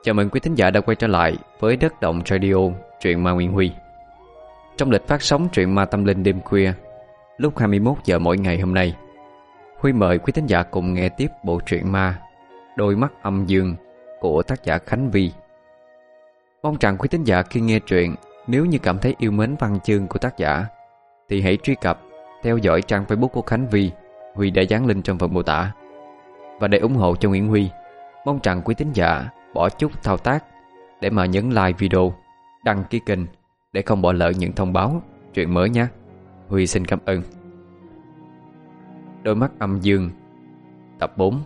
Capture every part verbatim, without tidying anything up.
Chào mừng quý thính giả đã quay trở lại với Đất Động Radio, truyện ma Nguyễn Huy. Trong lịch phát sóng truyện ma tâm linh đêm khuya lúc hai mươi mốt giờ mỗi ngày hôm nay, Huy mời quý thính giả cùng nghe tiếp bộ truyện ma Đôi mắt âm dương của tác giả Khánh Vy. Mong rằng quý thính giả khi nghe truyện, nếu như cảm thấy yêu mến văn chương của tác giả thì hãy truy cập theo dõi trang Facebook của Khánh Vy, Huy đã dán link trong phần mô tả. Và để ủng hộ cho Nguyễn Huy, mong rằng quý thính giả bỏ chút thao tác để mà nhấn like video, đăng ký kênh để không bỏ lỡ những thông báo truyện mới nhé. Huy xin cảm ơn. Đôi mắt âm dương, tập bốn.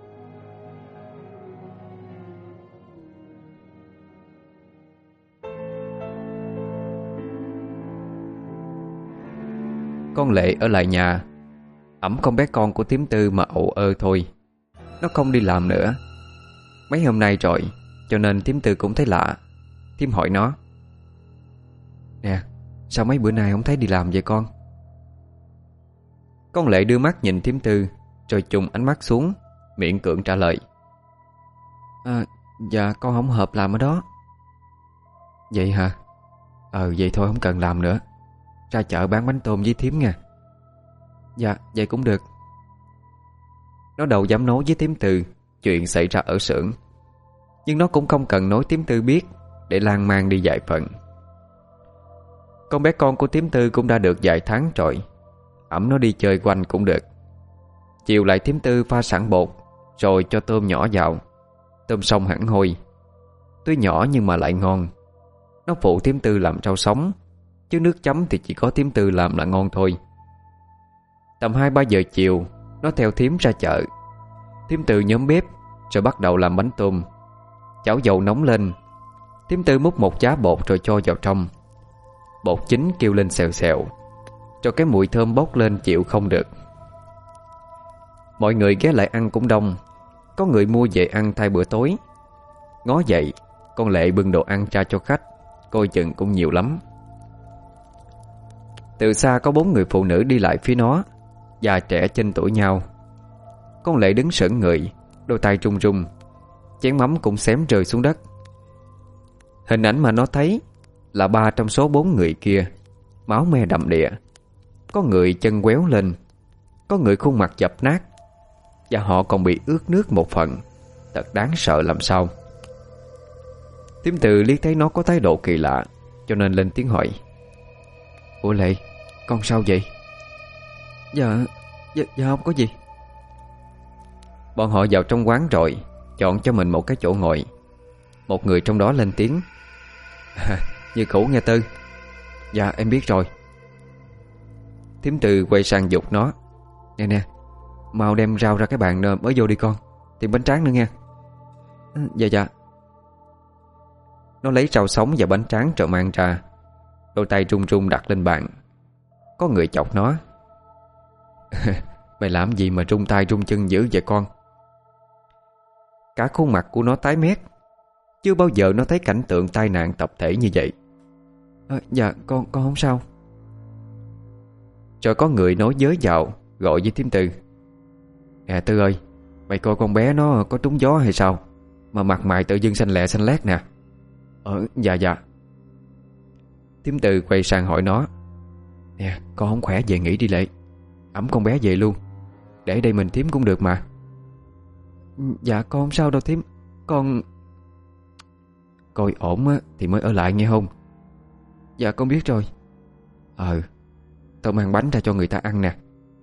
Con Lệ ở lại nhà ẵm con bé con của thím Tư mà ậu ơ thôi. Nó không đi làm nữa mấy hôm nay rồi, cho nên thím Tư cũng thấy lạ. Thím hỏi nó: "Nè, sao mấy bữa nay không thấy đi làm vậy con?" Con Lệ đưa mắt nhìn thím Tư rồi chùng ánh mắt xuống, miễn cưỡng trả lời: "À, dạ con không hợp làm ở đó." "Vậy hả? Ờ vậy thôi không cần làm nữa. Ra chợ bán bánh tôm với thím nha." "Dạ vậy cũng được." Nó đâu dám nói với thím Tư chuyện xảy ra ở xưởng, nhưng nó cũng không cần nói thím Tư biết để lan man đi vài phần. Con bé con của thím Tư cũng đã được vài tháng rồi, ẵm nó đi chơi quanh cũng được. Chiều lại thím Tư pha sẵn bột rồi cho tôm nhỏ vào. Tôm sông hẳn hôi, tuy nhỏ nhưng mà lại ngon. Nó phụ thím Tư làm rau sống, chứ nước chấm thì chỉ có thím Tư làm là ngon thôi. Tầm hai ba giờ chiều, nó theo thím ra chợ. Thím Tư nhóm bếp rồi bắt đầu làm bánh tôm. Chảo dầu nóng lên, thím Tư múc một giá bột rồi cho vào trong. Bột chín kêu lên xèo xèo, cho cái mùi thơm bốc lên chịu không được. Mọi người ghé lại ăn cũng đông. Có người mua về ăn thay bữa tối. Ngó vậy, con Lệ bưng đồ ăn ra cho khách, coi chừng cũng nhiều lắm. Từ xa có bốn người phụ nữ đi lại phía nó, già trẻ chênh tuổi nhau. Con Lệ đứng sững người, đôi tay run run, chén mắm cũng xém rơi xuống đất. Hình ảnh mà nó thấy là ba trong số bốn người kia máu me đầm đìa. Có người chân quéo lên, có người khuôn mặt dập nát, và họ còn bị ướt nước một phần. Thật đáng sợ làm sao. Thím Tư liếc thấy nó có thái độ kỳ lạ, cho nên lên tiếng hỏi: "Ủa Lệ, con sao vậy?" Dạ, dạ, dạ không có gì." Bọn họ vào trong quán rồi, chọn cho mình một cái chỗ ngồi. Một người trong đó lên tiếng: à, "Như cũ nghe Tư." "Dạ em biết rồi." Thím Tư quay sang giục nó: "Nè nè, mau đem rau ra cái bàn mới vô đi con, tìm bánh tráng nữa nha." "Dạ dạ." Nó lấy rau sống và bánh tráng rồi mang ra. Đôi tay run run đặt lên bàn. Có người chọc nó: "Mày làm gì mà run tay run chân dữ vậy con?" Cả khuôn mặt của nó tái mét. Chưa bao giờ nó thấy cảnh tượng tai nạn tập thể như vậy. À, "Dạ con con không sao." Rồi có người nói giới vào, gọi với thím Tư: "Nè Tư ơi, mày coi con bé nó có trúng gió hay sao mà mặt mày tự dưng xanh lẹ xanh lét nè." "Ờ dạ dạ." Thím Tư quay sang hỏi nó: "Nè con không khỏe về nghỉ đi Lệ, ẵm con bé về luôn, để đây mình thím cũng được mà." "Dạ con không sao đâu thím, con..." "Coi ổn á thì mới ở lại nghe không?" "Dạ con biết rồi." "Ờ, tao mang bánh ra cho người ta ăn nè."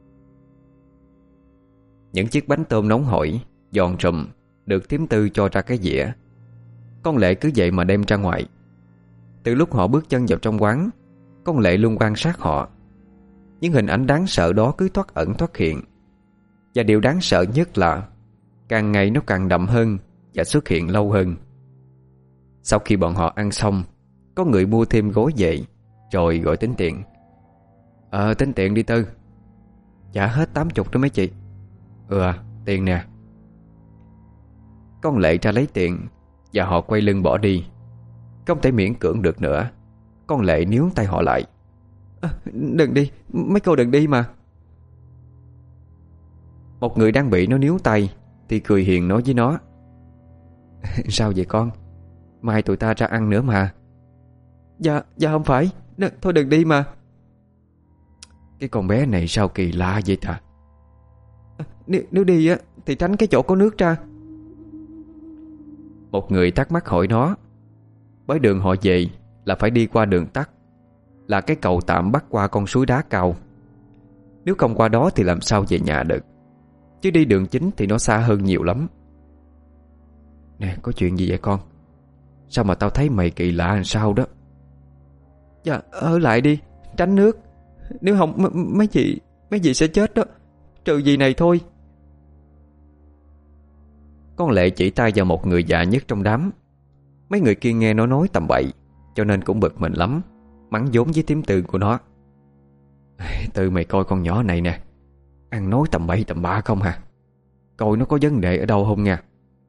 Những chiếc bánh tôm nóng hổi, giòn rụm được thím Tư cho ra cái dĩa. Con Lệ cứ vậy mà đem ra ngoài. Từ lúc họ bước chân vào trong quán, con Lệ luôn quan sát họ. Những hình ảnh đáng sợ đó cứ thoát ẩn thoát hiện. Và điều đáng sợ nhất là càng ngày nó càng đậm hơn và xuất hiện lâu hơn. Sau khi bọn họ ăn xong, có người mua thêm gói về rồi gọi tính tiền. "Ờ tính tiền đi Tư." "Dạ hết tám chục đó mấy chị." "Ừ à, tiền nè." Con Lệ ra lấy tiền và họ quay lưng bỏ đi. Không thể miễn cưỡng được nữa, con Lệ níu tay họ lại. À, "Đừng đi, mấy cô đừng đi mà." Một người đang bị nó níu tay thì cười hiền nói với nó: "Sao vậy con? mai tụi ta ra ăn nữa mà. Dạ, dạ không phải. Đ- Thôi đừng đi mà. Cái con bé này sao kỳ lạ vậy ta? À, nếu, nếu đi á thì tránh cái chỗ có nước ra. Một người thắc mắc hỏi nó. Bởi đường họ về là phải đi qua đường tắt, là cái cầu tạm bắc qua con suối đá cao. Nếu không qua đó thì làm sao về nhà được, chứ đi đường chính thì nó xa hơn nhiều lắm. Nè, có chuyện gì vậy con? Sao mà tao thấy mày kỳ lạ làm sao đó? Dạ, ở lại đi, tránh nước. Nếu không m- mấy chị Mấy chị sẽ chết đó. Trừ gì này thôi. Con Lệ chỉ tay vào một người già nhất trong đám. Mấy người kia nghe nó nói tầm bậy, cho nên cũng bực mình lắm, mắng vốn với tím Tư của nó. Tư mày coi con nhỏ này nè, ăn nói tầm bậy tầm bạ không hả? Coi nó có vấn đề ở đâu không nha.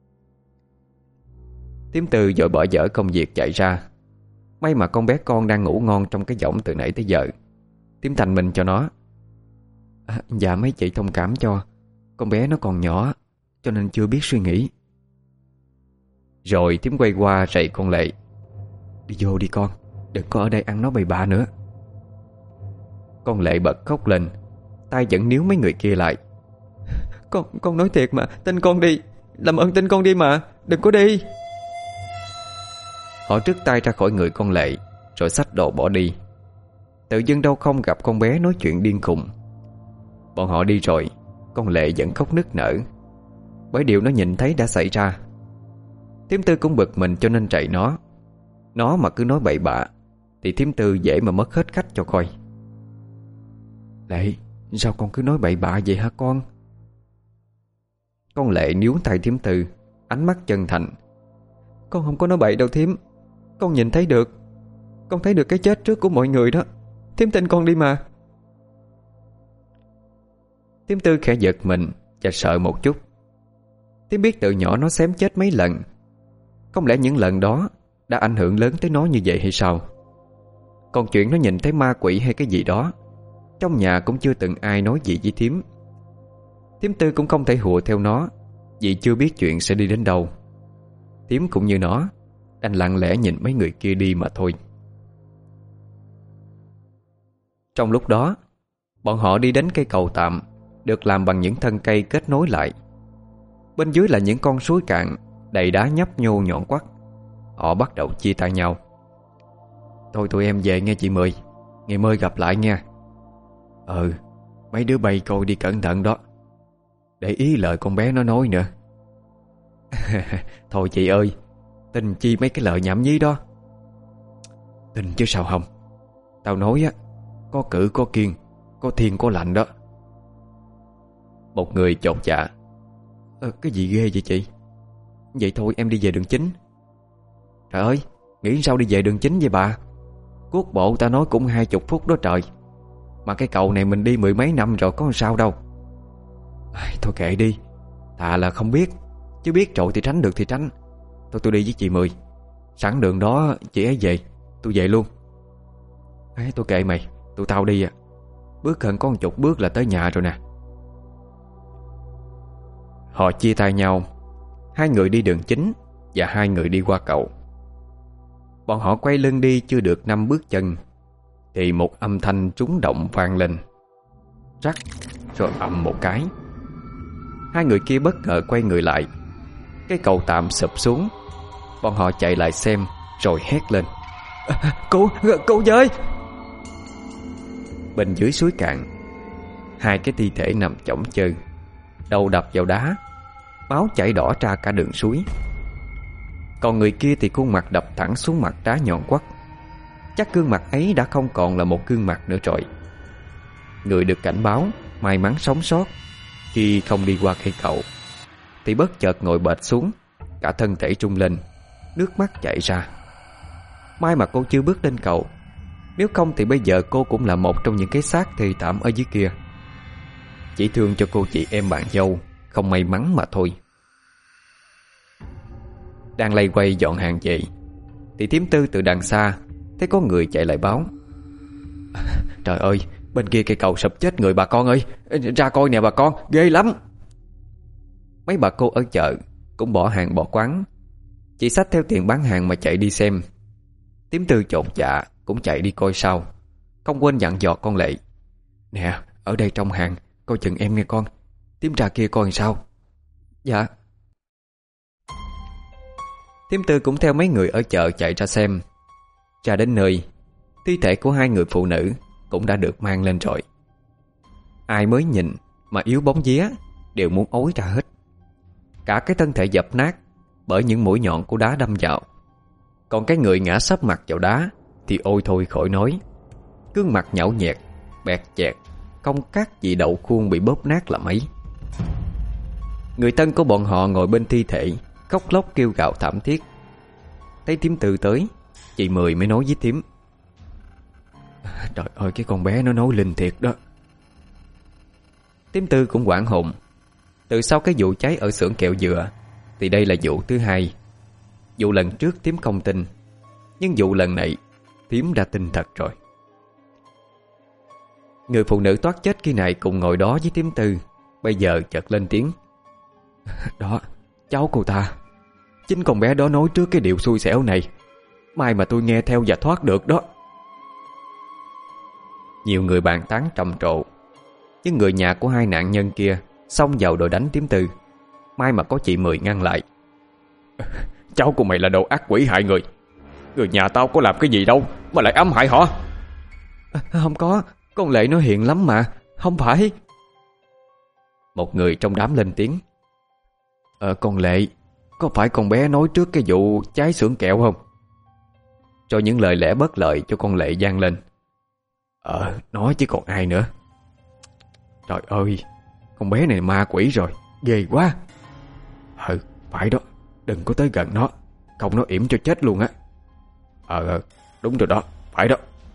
Tím Tư vội bỏ dở công việc chạy ra. May mà con bé con đang ngủ ngon trong cái võng từ nãy tới giờ. Tím thành minh cho nó. À, dạ mấy chị thông cảm cho. Con bé nó còn nhỏ, cho nên chưa biết suy nghĩ. Rồi Tím quay qua rầy con Lệ. Đi vô đi con, đừng có ở đây ăn nói bậy bạ nữa. Con Lệ bật khóc lên, tay vẫn níu mấy người kia lại. Con con nói thiệt mà, tin con đi. Làm ơn tin con đi mà, đừng có đi. Họ trứt tay ra khỏi người con Lệ, rồi xách đồ bỏ đi. Tự dưng đâu không gặp con bé nói chuyện điên khùng. Bọn họ đi rồi, con Lệ vẫn khóc nức nở, bởi điều nó nhìn thấy đã xảy ra. Thím Tư cũng bực mình cho nên chạy nó. Nó mà cứ nói bậy bạ thì thím Tư dễ mà mất hết khách cho coi. Lệ, sao con cứ nói bậy bạ vậy hả con? Con Lệ níu tay thím Tư, ánh mắt chân thành. Con không có nói bậy đâu thím. Con nhìn thấy được. Con thấy được cái chết trước của mọi người đó. Thím tin con đi mà. Thím Tư khẽ giật mình và sợ một chút. Thím biết từ nhỏ nó xém chết mấy lần. Không lẽ những lần đó đã ảnh hưởng lớn tới nó như vậy hay sao? Còn chuyện nó nhìn thấy ma quỷ hay cái gì đó, trong nhà cũng chưa từng ai nói gì với thím. Thím Tư cũng không thể hùa theo nó, vì chưa biết chuyện sẽ đi đến đâu. Thím cũng như nó, đành lặng lẽ nhìn mấy người kia đi mà thôi. Trong lúc đó, bọn họ đi đến cây cầu tạm được làm bằng những thân cây kết nối lại. Bên dưới là những con suối cạn đầy đá nhấp nhô nhọn quắt. Họ bắt đầu chia tay nhau. Thôi tụi em về nghe chị Mười, ngày mai gặp lại nha. Ừ, mấy đứa bay coi đi cẩn thận đó, để ý lời con bé nó nói nữa. Thôi chị ơi, tin chi mấy cái lời nhảm nhí đó. Tin chứ sao không. Tao nói á, có cử có kiêng, có thiên có lạnh đó. Một người chột dạ. Ờ, cái gì ghê vậy chị? Vậy thôi em đi về đường chính. Trời ơi, nghĩ sao đi về đường chính vậy bà? Quốc bộ ta nói cũng hai chục phút đó trời. Mà cái cầu này mình đi mười mấy năm rồi, có sao đâu. À, thôi kệ đi, thà là không biết, chứ biết rồi thì tránh được thì tránh. Thôi tôi đi với chị Mười. Sẵn đường đó chị ấy về, tôi về luôn. Ấy, tôi kệ mày, tụi tao đi à. Bước gần có một chục bước là tới nhà rồi nè. Họ chia tay nhau. Hai người đi đường chính và hai người đi qua cầu. Bọn họ quay lưng đi chưa được năm bước chân thì một âm thanh trúng động vang lên. Rắc, rồi ầm một cái. Hai người kia bất ngờ quay người lại. Cái cầu tạm sụp xuống. Bọn họ chạy lại xem rồi hét lên. À, cô, cô ơi! Bên dưới suối cạn, hai cái thi thể nằm chỏng chơ, đầu đập vào đá, máu chảy đỏ ra cả đường suối. Còn người kia thì khuôn mặt đập thẳng xuống mặt đá nhọn quắt. Chắc gương mặt ấy đã không còn là một gương mặt nữa rồi. Người được cảnh báo may mắn sống sót khi không đi qua cây cầu thì bất chợt ngồi bệt xuống, cả thân thể trung lên, nước mắt chảy ra. May mà cô chưa bước lên cầu, nếu không thì bây giờ cô cũng là một trong những cái xác thê thảm ở dưới kia. Chỉ thương cho cô chị em bạn dâu không may mắn mà thôi. Đang lay quay dọn hàng về thì thím Tư từ đằng xa thấy có người chạy lại báo. Trời ơi, bên kia cây cầu sụp chết người bà con ơi. Ra coi nè bà con, ghê lắm. Mấy bà cô ở chợ cũng bỏ hàng bỏ quán. Chị xách theo tiền bán hàng mà chạy đi xem. Tím Tư chột dạ cũng chạy đi coi sau, không quên dặn dò con Lệ: "Nè, ở đây trong hàng coi chừng em nghe con. Tím ra kia coi làm sao." "Dạ." Tím Tư cũng theo mấy người ở chợ chạy ra xem. Ra đến nơi, thi thể của hai người phụ nữ cũng đã được mang lên rồi. Ai mới nhìn mà yếu bóng vía đều muốn ối ra hết. Cả cái thân thể dập nát bởi những mũi nhọn của đá đâm vào. Còn cái người ngã sấp mặt vào đá thì ôi thôi khỏi nói. Gương mặt nhão nhẹt, bẹt chẹt, không các gì đậu khuôn bị bóp nát là mấy. Người thân của bọn họ ngồi bên thi thể khóc lóc kêu gào thảm thiết. Thấy Tím Tư tới, chị Mười mới nói với Tím: "Trời ơi, cái con bé nó nói linh thiệt đó." Tím Tư cũng hoảng hồn. Từ sau cái vụ cháy ở xưởng kẹo dừa thì đây là vụ thứ hai. Vụ lần trước Tím không tin, nhưng vụ lần này Tím đã tin thật rồi. Người phụ nữ thoát chết khi này cùng ngồi đó với Tím Tư bây giờ chợt lên tiếng: "Đó, cháu cô ta. Chính con bé đó nói trước cái điều xui xẻo này. May mà tôi nghe theo và thoát được đó." Nhiều người bàn tán trầm trồ, nhưng người nhà của hai nạn nhân kia xông vào đòi đánh Tím Tư. May mà có chị Mười ngăn lại: "Cháu của mày là đồ ác quỷ hại người. Người nhà tao có làm cái gì đâu mà lại ám hại họ." À, "Không có, con Lệ nó hiền lắm mà, không phải." Một người trong đám lên tiếng: "Ờ con Lệ, có phải con bé nói trước cái vụ cháy xưởng kẹo không?" Cho những lời lẽ bất lợi cho con Lệ vang lên: "Ờ, nói chứ còn ai nữa." "Trời ơi, con bé này ma quỷ rồi, ghê quá." "Ừ, phải đó, đừng có tới gần nó, không nó yểm cho chết luôn á." Ờ, ờ, đúng rồi đó, phải đó."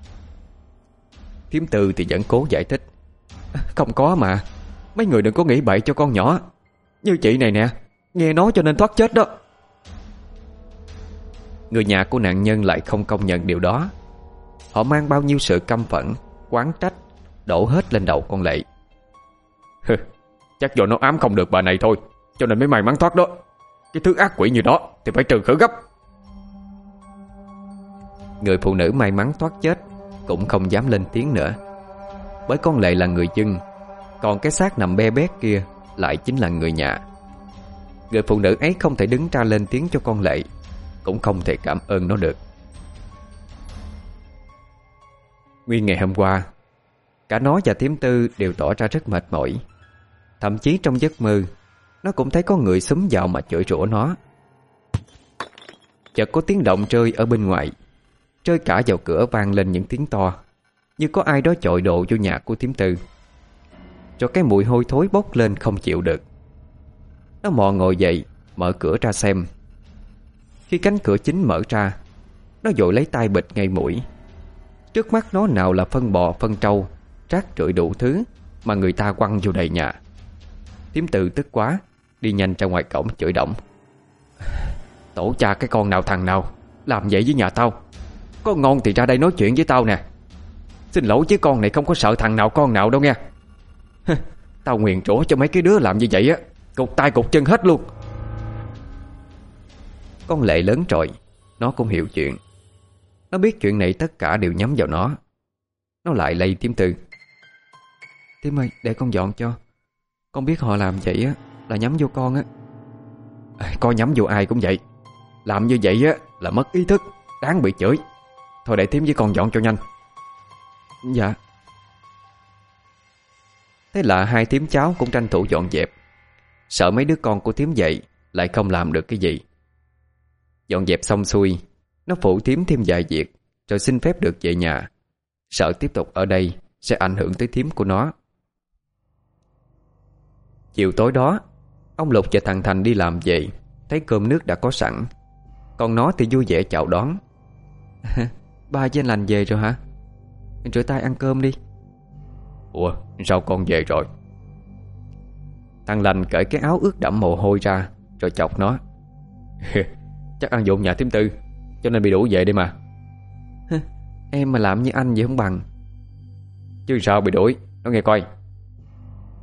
Thím Tư thì vẫn cố giải thích: "Không có mà, mấy người đừng có nghĩ bậy cho con nhỏ. Như chị này nè, nghe nói cho nên thoát chết đó." Người nhà của nạn nhân lại không công nhận điều đó. Họ mang bao nhiêu sự căm phẫn, oán trách đổ hết lên đầu con Lệ. "Chắc do nó ám không được bà này thôi, cho nên mới may mắn thoát đó. Cái thứ ác quỷ như đó thì phải trừ khử gấp." Người phụ nữ may mắn thoát chết cũng không dám lên tiếng nữa, bởi con Lệ là người dân, còn cái xác nằm be bét kia lại chính là người nhà. Người phụ nữ ấy không thể đứng ra lên tiếng cho con Lệ, cũng không thể cảm ơn nó được. Nguyên ngày hôm qua, cả nó và Tím Tư đều tỏ ra rất mệt mỏi. Thậm chí trong giấc mơ, nó cũng thấy có người xúm vào mà chửi rủa nó. Chợt có tiếng động rơi ở bên ngoài, rơi cả vào cửa vang lên những tiếng to, như có ai đó chọi đồ vô nhà của Tím Tư. Cho cái mùi hôi thối bốc lên không chịu được. Nó mò ngồi dậy, mở cửa ra xem. Khi cánh cửa chính mở ra, nó vội lấy tay bịt ngay mũi. Trước mắt nó nào là phân bò phân trâu, rác rưởi đủ thứ mà người ta quăng vô đầy nhà. Tím Tư tức quá, đi nhanh ra ngoài cổng chửi đổng: "Tổ cha cái con nào thằng nào làm vậy với nhà tao? Có ngon thì ra đây nói chuyện với tao nè. Xin lỗi chứ con này không có sợ thằng nào con nào đâu nghe. Tao nguyền rủa cho mấy cái đứa làm như vậy á, cục tay cục chân hết luôn." Con Lệ lớn rồi, nó cũng hiểu chuyện. Nó biết chuyện này tất cả đều nhắm vào nó. Nó lại lay Tím Tư: "Tím ơi, để con dọn cho. Con biết họ làm vậy á là nhắm vô con á." À, "coi nhắm vô ai cũng vậy. Làm như vậy á là mất ý thức, đáng bị chửi. Thôi để Tím với con dọn cho nhanh." "Dạ." Thế là hai thím cháu cũng tranh thủ dọn dẹp, sợ mấy đứa con của thím dậy lại không làm được cái gì. Dọn dẹp xong xuôi, nó phụ thím thêm vài việc rồi xin phép được về nhà, sợ tiếp tục ở đây sẽ ảnh hưởng tới thím của nó. Chiều tối đó, ông Lục và thằng Thành đi làm về, thấy cơm nước đã có sẵn. Còn nó thì vui vẻ chào đón: "Ba với anh Lành về rồi hả? Rửa tay ăn cơm đi." "Ủa, sao con về rồi?" Thằng Lành cởi cái áo ướt đẫm mồ hôi ra rồi chọc nó: "Chắc ăn vụng nhà Tím Tư cho nên bị đuổi về đây mà." "Em mà làm như anh vậy không bằng." "Chứ sao bị đuổi, nó nghe coi."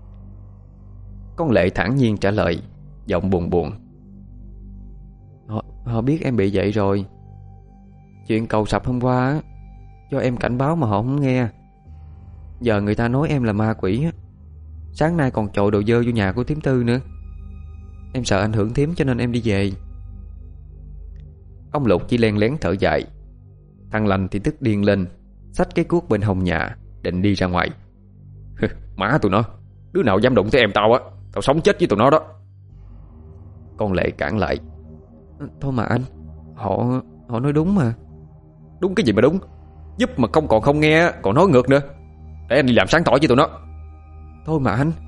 Con Lệ thản nhiên trả lời, giọng buồn buồn: Họ biết em bị vậy rồi. Chuyện cầu sập hôm qua á, do em cảnh báo mà họ không nghe. Giờ người ta nói em là ma quỷ á. Sáng nay còn trội đồ dơ vô nhà của thím Tư nữa. Em sợ ảnh hưởng thím cho nên em đi về. Ông Lục chỉ len lén thở dài. Thằng Lành thì tức điên lên, xách cái cuốc bên hông nhà định đi ra ngoài. Má tụi nó, đứa nào dám đụng tới em tao á, tao sống chết với tụi nó đó. Con Lệ cản lại. Thôi mà anh, Họ họ nói đúng mà. Đúng cái gì mà đúng? Giúp mà không còn không nghe, còn nói ngược nữa. Để anh đi làm sáng tỏ với tụi nó. Thôi mà anh.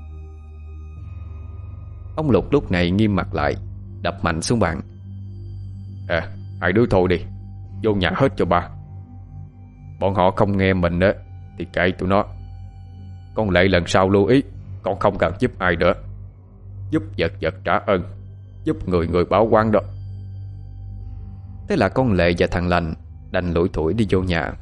Ông Lục lúc này nghiêm mặt lại, đập mạnh xuống bàn. À, hai đứa thôi đi, vô nhà hết cho ba. Bọn họ không nghe mình á thì kệ tụi nó. Con Lệ lần sau lưu ý, con không cần giúp ai nữa. Giúp vật vật trả ơn, giúp người người báo oán đó. Thế là con Lệ và thằng Lành đành lủi thủi đi vô nhà.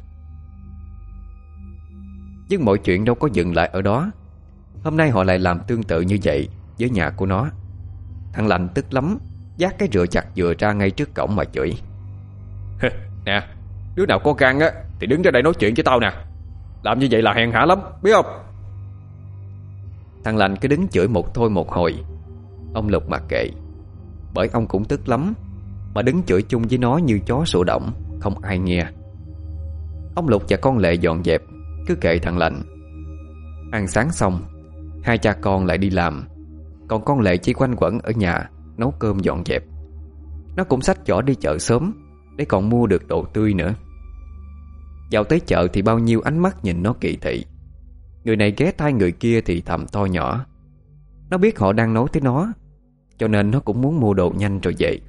Nhưng mọi chuyện đâu có dừng lại ở đó. Hôm nay họ lại làm tương tự như vậy với nhà của nó. Thằng Lành tức lắm, vác cái rựa chặt dừa ra ngay trước cổng mà chửi. Nè, đứa nào có gan á thì đứng ra đây nói chuyện với tao nè. Làm như vậy là hèn hạ lắm, biết không? Thằng Lành cứ đứng chửi một thôi một hồi. Ông Lục mặc kệ, bởi ông cũng tức lắm, mà đứng chửi chung với nó như chó sủa động, không ai nghe. Ông Lục và con Lệ dọn dẹp, cứ kệ thằng Lành. Ăn sáng xong, hai cha con lại đi làm, còn con Lệ chỉ quanh quẩn ở nhà nấu cơm dọn dẹp. Nó cũng xách giỏ đi chợ sớm để còn mua được đồ tươi nữa. Vào tới chợ thì bao nhiêu ánh mắt nhìn nó kỳ thị. Người này ghé tai người kia thì thầm to nhỏ. Nó biết họ đang nói tới nó, cho nên nó cũng muốn mua đồ nhanh rồi về.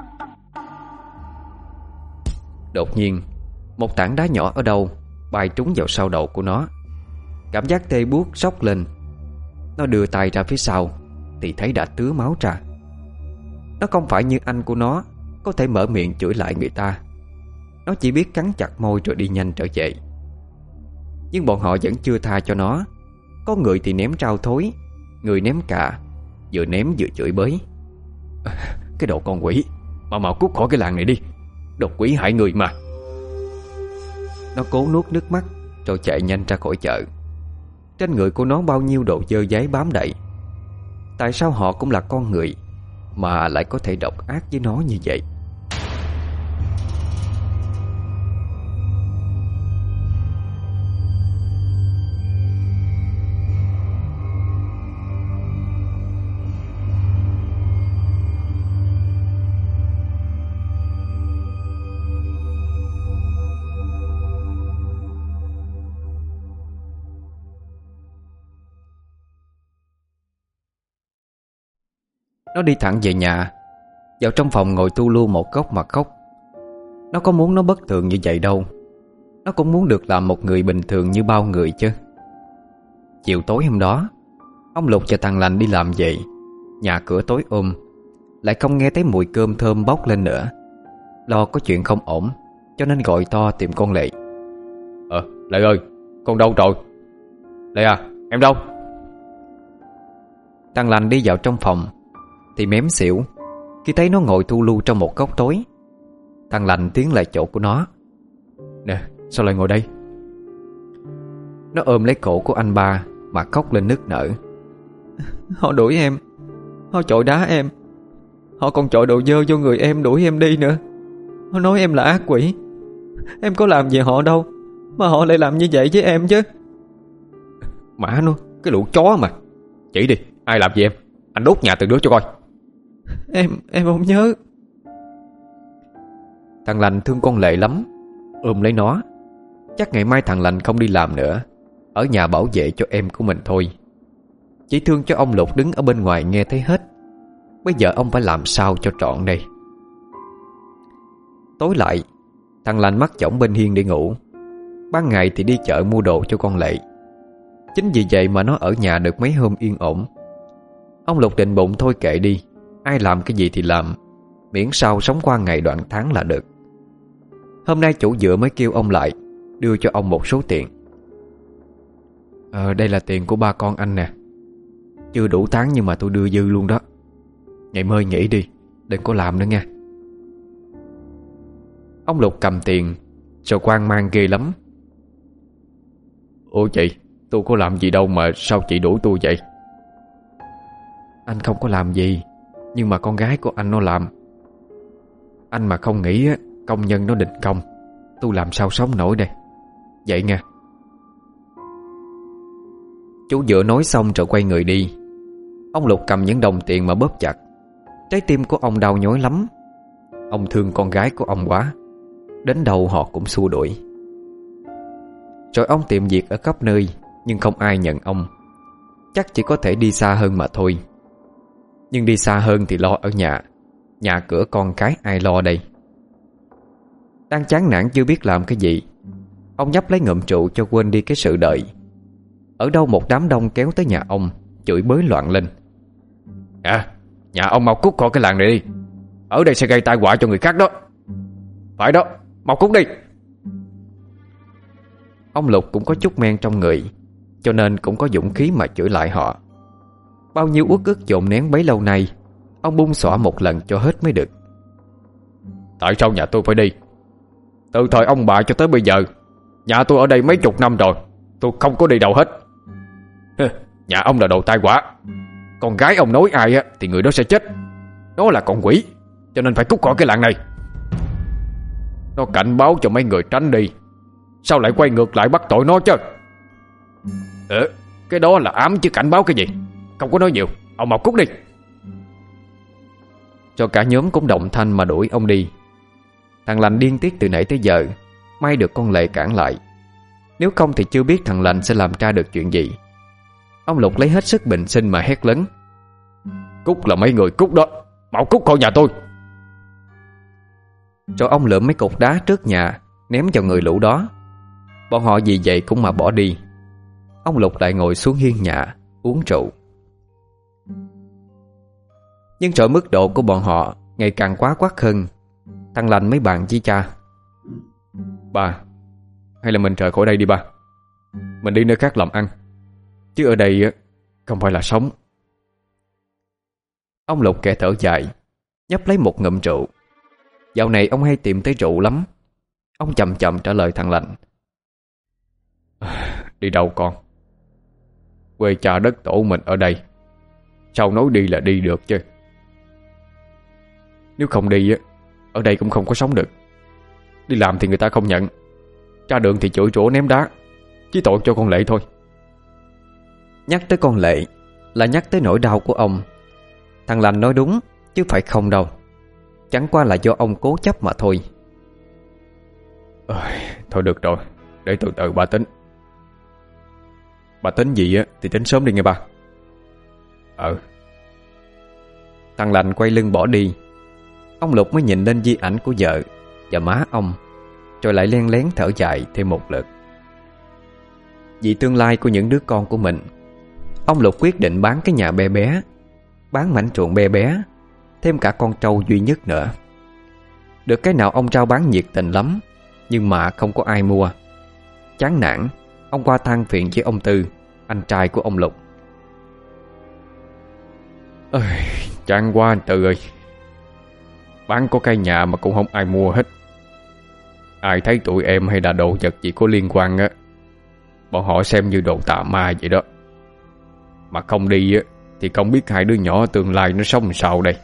Đột nhiên, một tảng đá nhỏ ở đâu bay trúng vào sau đầu của nó. Cảm giác tê buốt sốc lên. Nó đưa tay ra phía sau thì thấy đã tứa máu ra. Nó không phải như anh của nó có thể mở miệng chửi lại người ta. Nó chỉ biết cắn chặt môi rồi đi nhanh trở về. Nhưng bọn họ vẫn chưa tha cho nó. Có người thì ném rau thối, người ném cà, vừa ném vừa chửi bới. Cái đồ con quỷ, mà mau cút khỏi cái làng này đi. Đồ quỷ hại người mà. Nó cố nuốt nước mắt rồi chạy nhanh ra khỏi chợ. Trên người của nó bao nhiêu đồ dơ dáy bám đầy. Tại sao họ cũng là con người mà lại có thể độc ác với nó như vậy? Nó đi thẳng về nhà, vào trong phòng ngồi tu lu một góc mà khóc. Nó có muốn nó bất thường như vậy đâu. Nó cũng muốn được làm một người bình thường như bao người chứ. Chiều tối hôm đó, ông Lục và thằng Lành đi làm về. Nhà cửa tối ôm, lại không nghe thấy mùi cơm thơm bốc lên nữa. Lo có chuyện không ổn, cho nên gọi to tìm con Lệ. Ờ, Lệ ơi, con đâu rồi? Lệ à, em đâu? Thằng Lành đi vào trong phòng thì mém xỉu khi thấy nó ngồi thu lu trong một góc tối. Thằng Lành tiến lại chỗ của nó. Nè, sao lại ngồi đây? Nó ôm lấy cổ của anh ba mà khóc lên nức nở. Họ đuổi em, họ chọi đá em, họ còn chọi đồ dơ vô người em đuổi em đi nữa. Họ nói em là ác quỷ. Em có làm gì họ đâu mà họ lại làm như vậy với em chứ. Mã nó, cái lũ chó mà. Chỉ đi, ai làm gì em? Anh đốt nhà từng đứa cho coi. Em, em không nhớ. Thằng Lành thương con Lệ lắm, ôm lấy nó. Chắc ngày mai thằng Lành không đi làm nữa, ở nhà bảo vệ cho em của mình thôi. Chỉ thương cho ông Lục đứng ở bên ngoài nghe thấy hết. Bây giờ ông phải làm sao cho trọn đây. Tối lại, thằng Lành mắc chổng bên hiên để ngủ. Ban ngày thì đi chợ mua đồ cho con Lệ. Chính vì vậy mà nó ở nhà được mấy hôm yên ổn. Ông Lục định bụng thôi kệ đi, ai làm cái gì thì làm, miễn sao sống qua ngày đoạn tháng là được. Hôm nay chủ dựa mới kêu ông lại, đưa cho ông một số tiền. Ờ, đây là tiền của ba con anh nè. Chưa đủ tháng nhưng mà tôi đưa dư luôn đó. Ngày mơi nghỉ đi, đừng có làm nữa nha. Ông Lục cầm tiền rồi quan mang ghê lắm. Ủa chị, tôi có làm gì đâu mà sao chị đuổi tôi vậy? Anh không có làm gì, nhưng mà con gái của anh nó làm. Anh mà không nghĩ công nhân nó định công, tôi làm sao sống nổi đây. Vậy nha. Chú Dựa nói xong rồi quay người đi. Ông Lục cầm những đồng tiền mà bóp chặt. Trái tim của ông đau nhói lắm. Ông thương con gái của ông quá, đến đâu họ cũng xua đuổi. Rồi ông tìm việc ở khắp nơi, nhưng không ai nhận ông. Chắc chỉ có thể đi xa hơn mà thôi. Nhưng đi xa hơn thì lo ở nhà. Nhà cửa con cái ai lo đây? Đang chán nản chưa biết làm cái gì, ông nhấp lấy ngụm rượu cho quên đi cái sự đợi. Ở đâu một đám đông kéo tới nhà ông, chửi bới loạn lên. À, nhà ông mau cút khỏi cái làng này đi. Ở đây sẽ gây tai họa cho người khác đó. Phải đó, mau cút đi. Ông Lục cũng có chút men trong người, cho nên cũng có dũng khí mà chửi lại họ. Bao nhiêu uất ức dồn nén bấy lâu nay, ông bung xõa một lần cho hết mới được. Tại sao nhà tôi phải đi? Từ thời ông bà cho tới bây giờ, nhà tôi ở đây mấy chục năm rồi, tôi không có đi đâu hết. Nhà ông là đồ tai họa. Con gái ông nói ai á thì người đó sẽ chết. Nó là con quỷ, cho nên phải cút khỏi cái làng này. Nó cảnh báo cho mấy người tránh đi, sao lại quay ngược lại bắt tội nó chứ? Ừ, cái đó là ám chứ cảnh báo cái gì. Không có nói nhiều, ông mau cút đi. Cho cả nhóm cũng động thanh mà đuổi ông đi. Thằng Lành điên tiết từ nãy tới giờ, may được con Lệ cản lại. Nếu không thì chưa biết thằng Lành sẽ làm ra được chuyện gì. Ông Lục lấy hết sức bình sinh mà hét lớn. Cút là mấy người cút đó, mau cút khỏi nhà tôi. Rồi ông lượm mấy cục đá trước nhà ném vào người lũ đó. Bọn họ vì vậy cũng mà bỏ đi. Ông Lục lại ngồi xuống hiên nhà uống rượu. Nhưng rồi mức độ của bọn họ ngày càng quá quắt hơn. Thằng Lành mới bàn với cha. Ba, hay là mình rời khỏi đây đi ba. Mình đi nơi khác làm ăn, chứ ở đây không phải là sống. Ông Lục kẻ thở dài, nhấp lấy một ngụm rượu. Dạo này ông hay tìm tới rượu lắm. Ông chậm chậm trả lời thằng Lành. Đi đâu con? Quê cha đất tổ mình ở đây, sao nói đi là đi được chứ? Nếu không đi ở đây cũng không có sống được. Đi làm thì người ta không nhận, ra đường thì chửi rủa ném đá, chỉ tội cho con Lệ thôi. Nhắc tới con Lệ là nhắc tới nỗi đau của ông. Thằng Lành nói đúng, chứ phải không đâu. Chẳng qua là do ông cố chấp mà thôi. À, thôi được rồi, để từ từ ba tính. Bà tính gì á thì tính sớm đi nghe ba. Ờ. Thằng Lành quay lưng bỏ đi. Ông Lục mới nhìn lên di ảnh của vợ và má ông, rồi lại len lén thở dài thêm một lượt. Vì tương lai của những đứa con của mình, ông Lục quyết định bán cái nhà bé bé, bán mảnh ruộng bé bé, thêm cả con trâu duy nhất nữa. Được cái nào ông rao bán nhiệt tình lắm, nhưng mà không có ai mua. Chán nản, ông qua than phiền với ông Tư, anh trai của ông Lục. Ơi, chán quá anh Tư ơi. Bán có cây nhà mà cũng không ai mua hết. Ai thấy tụi em hay là đồ vật gì có liên quan á, bọn họ xem như đồ tà ma vậy đó. Mà không đi á thì không biết hai đứa nhỏ tương lai nó sống sao đây.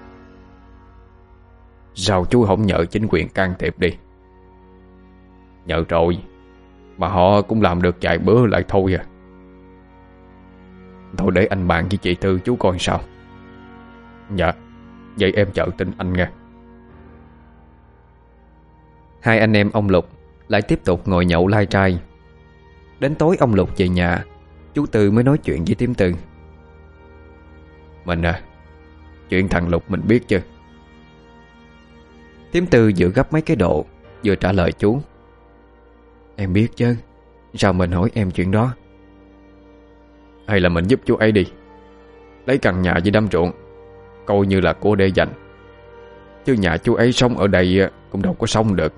Sao chú không nhờ chính quyền can thiệp đi? Nhờ rồi mà họ cũng làm được vài bữa lại thôi à. Thôi để anh bàn với chị Tư chú coi sao. Dạ, vậy em chờ tin anh nghe. Hai anh em ông Lục lại tiếp tục ngồi nhậu lai trai. Đến tối ông Lục về nhà, chú Tư mới nói chuyện với Tiếm Tư. Mình à, chuyện thằng Lục mình biết chứ? Tiếm Tư vừa gấp mấy cái độ vừa trả lời chú. Em biết chứ, sao mình hỏi em chuyện đó? Hay là mình giúp chú ấy đi, lấy căn nhà với đám ruộng, coi như là cô để dành. Chứ nhà chú ấy sống ở đây cũng đâu có sống được.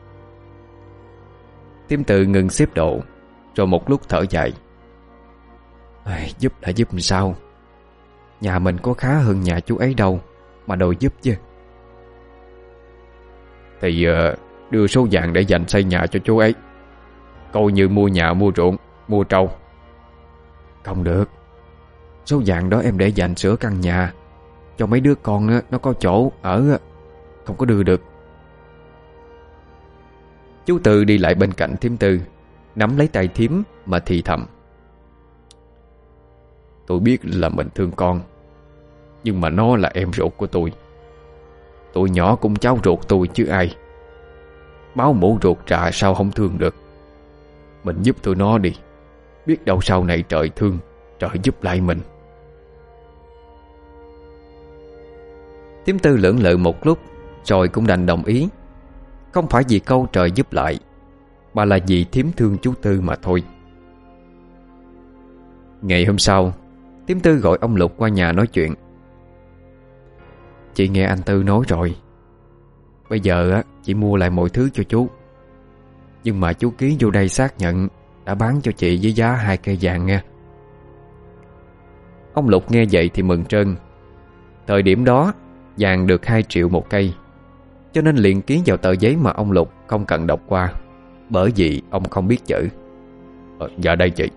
Tiếm Tư ngừng xếp độ, rồi một lúc thở dài. À, giúp là giúp làm sao? Nhà mình có khá hơn nhà chú ấy đâu mà đòi giúp chứ. Thì uh, đưa số vàng để dành xây nhà cho chú ấy, coi như mua nhà, mua ruộng, mua trâu. Không được. Số vàng đó em để dành sửa căn nhà cho mấy đứa con á, nó có chỗ ở, không có đưa được. Chú Tư đi lại bên cạnh thím Tư, nắm lấy tay thím mà thì thầm: Tôi biết là mình thương con, nhưng mà nó là em ruột của tôi. Tụi nhỏ cũng cháu ruột tôi chứ ai. Máu mủ ruột rà sao không thương được. Mình giúp tụi nó đi, biết đâu sau này trời thương, trời giúp lại mình. Thím Tư lưỡng lự một lúc rồi cũng đành đồng ý. Không phải vì câu trời giúp lại, mà là vì thím thương chú Tư mà thôi. Ngày hôm sau, thím Tư gọi ông Lục qua nhà nói chuyện. Chị nghe anh Tư nói rồi, bây giờ á chị mua lại mọi thứ cho chú. Nhưng mà chú ký vô đây xác nhận đã bán cho chị với giá hai cây vàng nha. Ông Lục nghe vậy thì mừng trơn. Thời điểm đó vàng được hai triệu một cây, cho nên liền ký vào tờ giấy mà ông Lục không cần đọc qua, bởi vì ông không biết chữ. ờ, Dạ đây chị.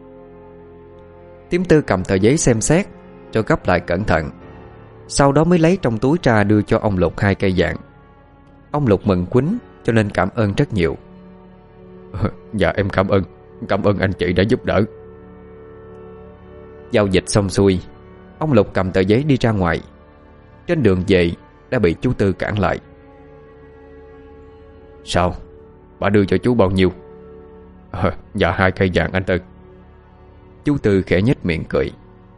Thím Tư cầm tờ giấy xem xét rồi gấp lại cẩn thận, sau đó mới lấy trong túi ra đưa cho ông Lục hai cây vàng. Ông Lục mừng quýnh cho nên cảm ơn rất nhiều. ờ, Dạ em cảm ơn. Cảm ơn anh chị đã giúp đỡ. Giao dịch xong xuôi, ông Lục cầm tờ giấy đi ra ngoài. Trên đường về đã bị chú Tư cản lại. Sao? Bà đưa cho chú bao nhiêu? À, dạ hai cây vàng anh Tư. Chú Tư khẽ nhếch miệng cười.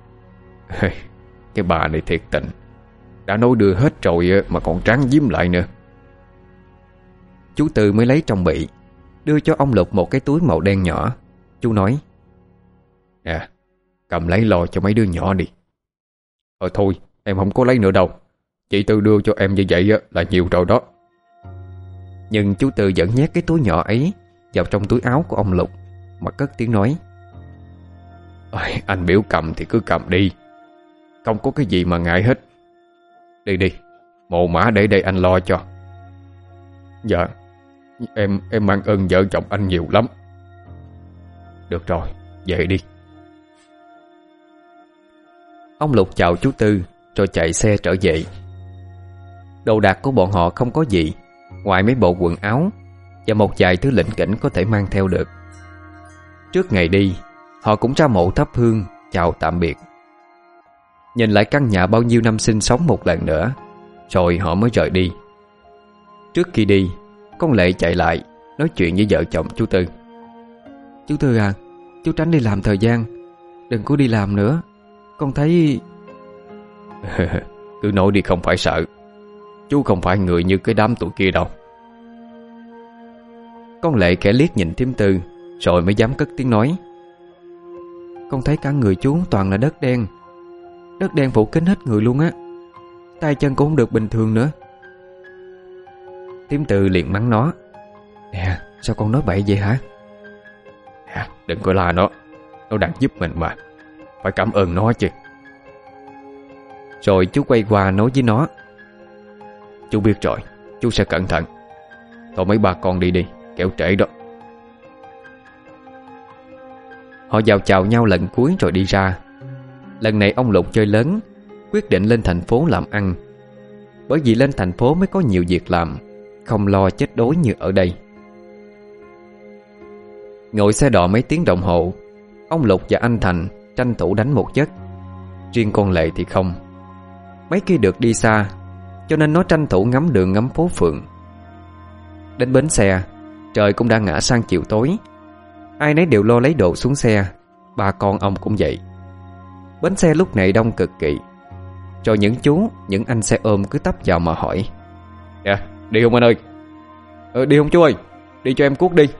Cái bà này thiệt tình, đã nói đưa hết rồi mà còn tráng giếm lại nữa. Chú Tư mới lấy trong bị, đưa cho ông Lục một cái túi màu đen nhỏ. Chú nói: À, cầm lấy lo cho mấy đứa nhỏ đi. Ờ thôi, em không có lấy nữa đâu. Chị Tư đưa cho em như vậy là nhiều rồi đó. Nhưng chú Tư vẫn nhét cái túi nhỏ ấy vào trong túi áo của ông Lục mà cất tiếng nói: Anh biểu cầm thì cứ cầm đi, không có cái gì mà ngại hết. Đi đi, mồ mã để đây anh lo cho. Dạ, em em mang ơn vợ chồng anh nhiều lắm. Được rồi, về đi. Ông Lục chào chú Tư rồi chạy xe trở về. Đồ đạc của bọn họ không có gì ngoài mấy bộ quần áo và một vài thứ lỉnh kỉnh có thể mang theo được. Trước ngày đi, họ cũng ra mộ thắp hương chào tạm biệt, nhìn lại căn nhà bao nhiêu năm sinh sống một lần nữa, rồi họ mới rời đi. Trước khi đi, con Lệ chạy lại nói chuyện với vợ chồng chú Tư. Chú Tư à, chú tránh đi làm thời gian, đừng có đi làm nữa. Con thấy... Cứ nói đi không phải sợ. Chú không phải người như cái đám tụi kia đâu. Con Lệ khẽ liếc nhìn thím Tư rồi mới dám cất tiếng nói. Con thấy cả người chú toàn là đất đen. Đất đen phủ kín hết người luôn á. Tay chân cũng không được bình thường nữa. Thím Tư liền mắng nó. Nè, sao con nói bậy vậy hả? À, đừng có la nó. Nó đang giúp mình mà, phải cảm ơn nó chứ. Rồi chú quay qua nói với nó. Chú biết rồi, chú sẽ cẩn thận. Thôi mấy ba con đi đi, kẻo trễ đó. Họ vào chào nhau lần cuối rồi đi ra. Lần này ông Lục chơi lớn, quyết định lên thành phố làm ăn. Bởi vì lên thành phố mới có nhiều việc làm, không lo chết đói như ở đây. Ngồi xe đò mấy tiếng đồng hồ, ông Lục và anh Thành tranh thủ đánh một giấc. Riêng con Lệ thì không. Mấy khi được đi xa, cho nên nó tranh thủ ngắm đường ngắm phố phường. Đến bến xe, trời cũng đã ngã sang chiều tối. Ai nấy đều lo lấy đồ xuống xe. Ba con ông cũng vậy. Bến xe lúc này đông cực kỳ. Rồi những chú, những anh xe ôm cứ tấp vào mà hỏi. Dạ, đi không anh ơi? Ờ, đi không chú ơi? Đi cho em cuốc đi.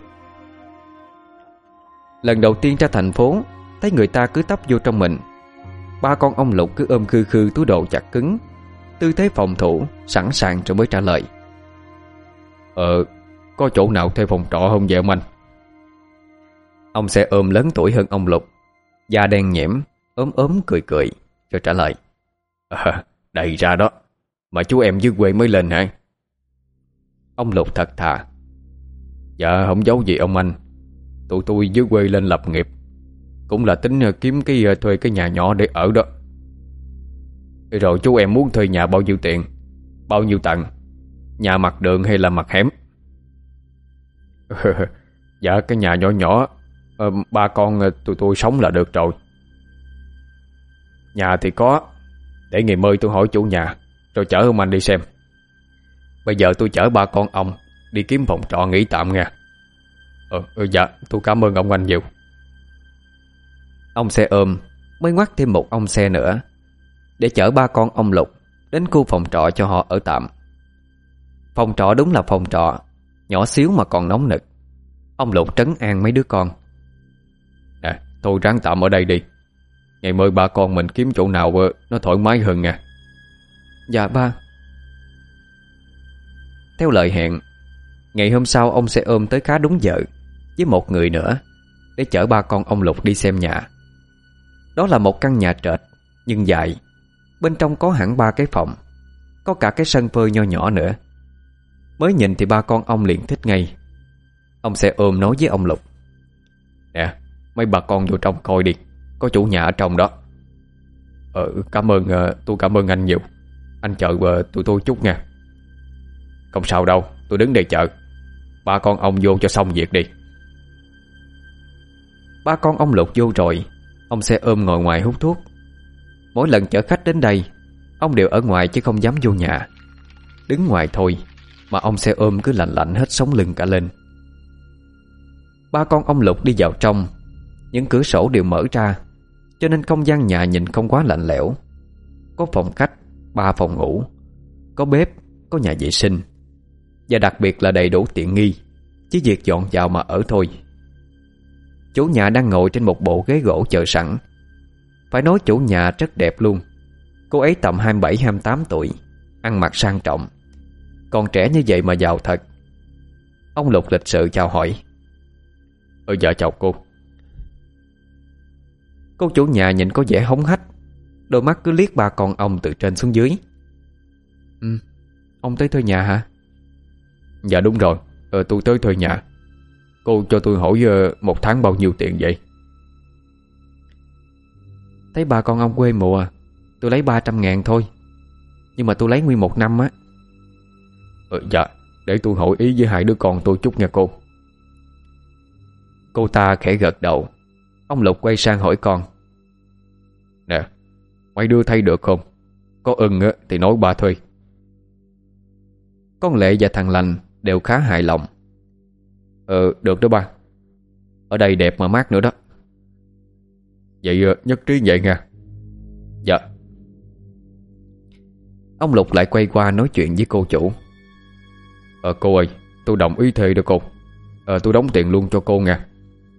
Lần đầu tiên ra thành phố, thấy người ta cứ tấp vô trong mình. Ba con ông Lục cứ ôm khư khư túi đồ chặt cứng, tư thế phòng thủ, sẵn sàng rồi mới trả lời. Ờ, có chỗ nào thuê phòng trọ không vậy ông anh? Ông xe ôm lớn tuổi hơn ông Lục, da đen nhẽm, ốm ốm cười cười, rồi trả lời. À, đầy ra đó. Mà chú em dưới quê mới lên hả? Ông Lục thật thà: Dạ không giấu gì ông anh, tụi tôi dưới quê lên lập nghiệp, cũng là tính kiếm cái thuê cái nhà nhỏ để ở đó. Rồi chú em muốn thuê nhà bao nhiêu tiền, bao nhiêu tầng, nhà mặt đường hay là mặt hẻm? Dạ cái nhà nhỏ nhỏ, ba con tụi tôi sống là được rồi. Nhà thì có, để ngày mai tôi hỏi chủ nhà rồi chở ông anh đi xem. Bây giờ tôi chở ba con ông đi kiếm phòng trọ nghỉ tạm nha. Ờ, ừ, dạ tôi cảm ơn ông anh nhiều. Ông xe ôm mới ngoắt thêm một ông xe nữa để chở ba con ông Lục đến khu phòng trọ cho họ ở tạm. Phòng trọ đúng là phòng trọ, nhỏ xíu mà còn nóng nực. Ông Lục trấn an mấy đứa con: Nè, thôi ráng tạm ở đây đi, ngày mai ba con mình kiếm chỗ nào nó thoải mái hơn nha. Dạ ba. Theo lời hẹn, ngày hôm sau ông xe ôm tới khá đúng giờ với một người nữa để chở ba con ông Lục đi xem nhà. Đó là một căn nhà trệt nhưng dài, bên trong có hẳn ba cái phòng, có cả cái sân phơi nho nhỏ nữa. Mới nhìn thì ba con ông liền thích ngay. Ông xe ôm nói với ông Lục: Nè, mấy bà con vô trong coi đi, có chủ nhà ở trong đó. Ờ, cảm ơn, tôi cảm ơn anh nhiều. Anh chờ tụi tôi chút nha. Không sao đâu, tôi đứng đây chờ. Ba con ông vô cho xong việc đi. Ba con ông Lục vô rồi, ông xe ôm ngồi ngoài hút thuốc. Mỗi lần chở khách đến đây, ông đều ở ngoài chứ không dám vô nhà. Đứng ngoài thôi mà ông xe ôm cứ lạnh lạnh hết sống lưng cả lên. Ba con ông Lục đi vào trong. Những cửa sổ đều mở ra, cho nên không gian nhà nhìn không quá lạnh lẽo. Có phòng khách, ba phòng ngủ, có bếp, có nhà vệ sinh, và đặc biệt là đầy đủ tiện nghi, chỉ việc dọn vào mà ở thôi. Chủ nhà đang ngồi trên một bộ ghế gỗ chờ sẵn. Phải nói chủ nhà rất đẹp luôn. Cô ấy tầm hai mươi bảy hai mươi tám tuổi, ăn mặc sang trọng. Còn trẻ như vậy mà giàu thật. Ông Lục lịch sự chào hỏi: Ờ dạ chào cô. Cô chủ nhà nhìn có vẻ hống hách, đôi mắt cứ liếc ba con ông từ trên xuống dưới. Ừ, ông tới thuê nhà hả? Dạ đúng rồi, ờ, tôi tới thuê nhà. Cô cho tôi hỏi uh, một tháng bao nhiêu tiền vậy? Thấy ba con ông quê mùa, tôi lấy ba trăm ngàn thôi. Nhưng mà tôi lấy nguyên một năm á. Ờ, dạ, để tôi hỏi ý với hai đứa con tôi chút nha cô. Cô ta khẽ gật đầu. Ông Lục quay sang hỏi con: Nè, mấy đứa thấy được không? Có ưng á thì nói ba thuê. Con Lệ và thằng Lành đều khá hài lòng. Ờ, được đó ba. Ở đây đẹp mà mát nữa đó. Vậy nhất trí vậy nha. Dạ. Ông Lục lại quay qua nói chuyện với cô chủ: Ờ cô ơi, tôi đồng ý thuê đó cô. Ờ tôi đóng tiền luôn cho cô nha.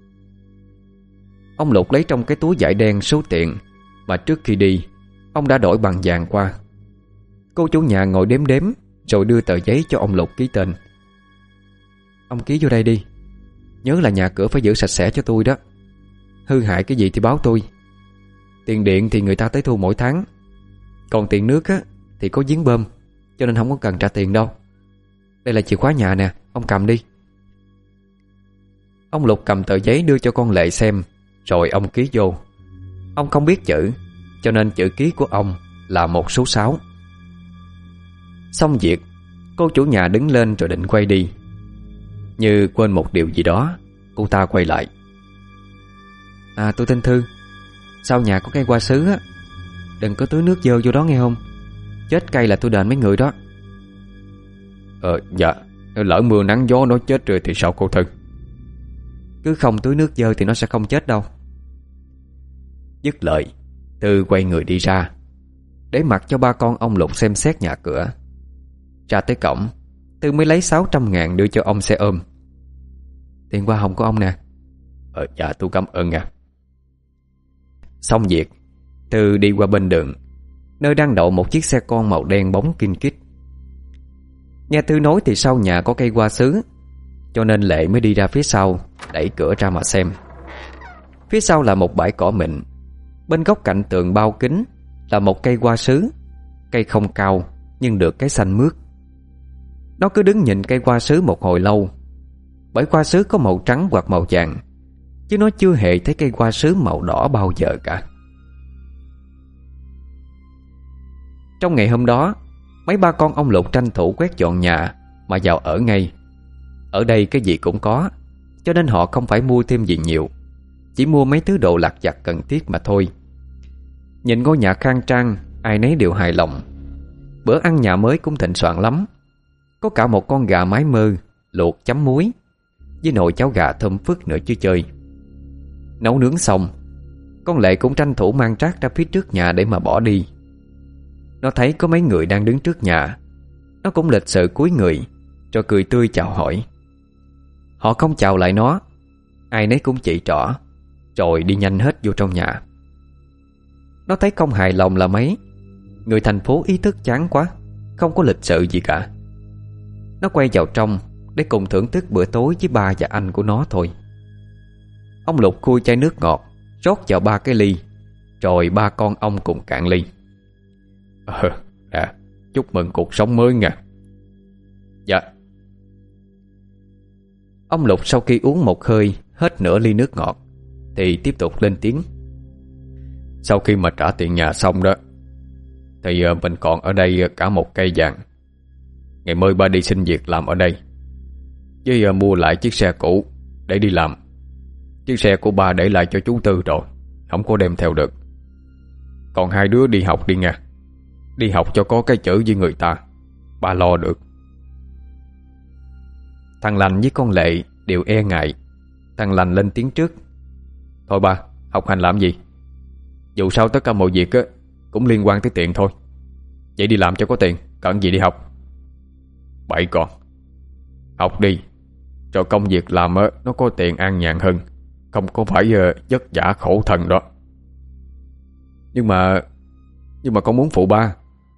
Ông Lục lấy trong cái túi vải đen số tiền mà trước khi đi ông đã đổi bằng vàng qua. Cô chủ nhà ngồi đếm đếm rồi đưa tờ giấy cho ông Lục ký tên. Ông ký vô đây đi. Nhớ là nhà cửa phải giữ sạch sẽ cho tôi đó. Hư hại cái gì thì báo tôi. Tiền điện thì người ta tới thu mỗi tháng. Còn tiền nước á thì có giếng bơm, cho nên không có cần trả tiền đâu. Đây là chìa khóa nhà nè, ông cầm đi. Ông Lục cầm tờ giấy đưa cho con Lệ xem, rồi ông ký vô. Ông không biết chữ, cho nên chữ ký của ông là một số sáu. Xong việc, cô chủ nhà đứng lên rồi định quay đi. Như quên một điều gì đó, cô ta quay lại: À tôi tên Thư. Sau nhà có cây hoa sứ á, đừng có tưới nước dơ vô đó nghe không? Chết cây là tôi đền mấy người đó. Ờ dạ, lỡ mưa nắng gió nó chết rồi thì sao cô Thư? Cứ không tưới nước dơ thì nó sẽ không chết đâu. Dứt lời, Thư quay người đi ra, để mặc cho ba con ông Lục xem xét nhà cửa. Ra tới cổng, Thư mới lấy sáu trăm ngàn đưa cho ông xe ôm. Tiền hoa hồng của ông nè. Ờ dạ tôi cảm ơn nha. Xong việc, Thư đi qua bên đường, nơi đang đậu một chiếc xe con màu đen bóng kinh kít. Nghe Thư nói thì sau nhà có cây hoa sứ, cho nên Lệ mới đi ra phía sau, đẩy cửa ra mà xem. Phía sau là một bãi cỏ mịn. Bên góc cạnh tường bao kính là một cây hoa sứ. Cây không cao nhưng được cái xanh mướt. Nó cứ đứng nhìn cây hoa sứ một hồi lâu, bởi hoa sứ có màu trắng hoặc màu vàng, chứ nó chưa hề thấy cây hoa sứ màu đỏ bao giờ cả. Trong ngày hôm đó, mấy ba con ông Lục tranh thủ quét dọn nhà mà vào ở ngay. Ở đây cái gì cũng có, cho nên họ không phải mua thêm gì nhiều, chỉ mua mấy thứ đồ lặt vặt cần thiết mà thôi. Nhìn ngôi nhà khang trang, ai nấy đều hài lòng. Bữa ăn nhà mới cũng thịnh soạn lắm. Có cả một con gà mái mơ luộc chấm muối, với nồi cháo gà thơm phức nữa chứ chơi. Nấu nướng xong, con Lệ cũng tranh thủ mang trác ra phía trước nhà để mà bỏ đi. Nó thấy có mấy người đang đứng trước nhà, nó cũng lịch sự cúi người rồi cười tươi chào hỏi. Họ không chào lại nó, ai nấy cũng chỉ trỏ, rồi đi nhanh hết vô trong nhà. Nó thấy không hài lòng là mấy. Người thành phố ý thức chán quá, không có lịch sự gì cả. Nó quay vào trong để cùng thưởng thức bữa tối với ba và anh của nó thôi. Ông Lục khui chai nước ngọt rót vào ba cái ly, rồi ba con ông cùng cạn ly. Ờ, à, chúc mừng cuộc sống mới nha. Dạ. Ông Lục sau khi uống một hơi hết nửa ly nước ngọt thì tiếp tục lên tiếng. Sau khi mà trả tiền nhà xong đó, thì mình còn ở đây cả một cây vàng. Ngày mới ba đi xin việc làm ở đây, với mua lại chiếc xe cũ để đi làm. Chiếc xe của ba để lại cho chú Tư rồi, không có đem theo được. Còn hai đứa đi học đi nha. Đi học cho có cái chữ với người ta, ba lo được. Thằng Lành với con Lệ đều e ngại. Thằng Lành lên tiếng trước. Thôi ba, học hành làm gì? Dù sao tất cả mọi việc á cũng liên quan tới tiền thôi. Vậy đi làm cho có tiền, cần gì đi học? Bậy con. Học đi, cho công việc làm á nó có tiền an nhàn hơn, không có phải uh, vất vả khổ thân đó. Nhưng mà Nhưng mà con muốn phụ ba.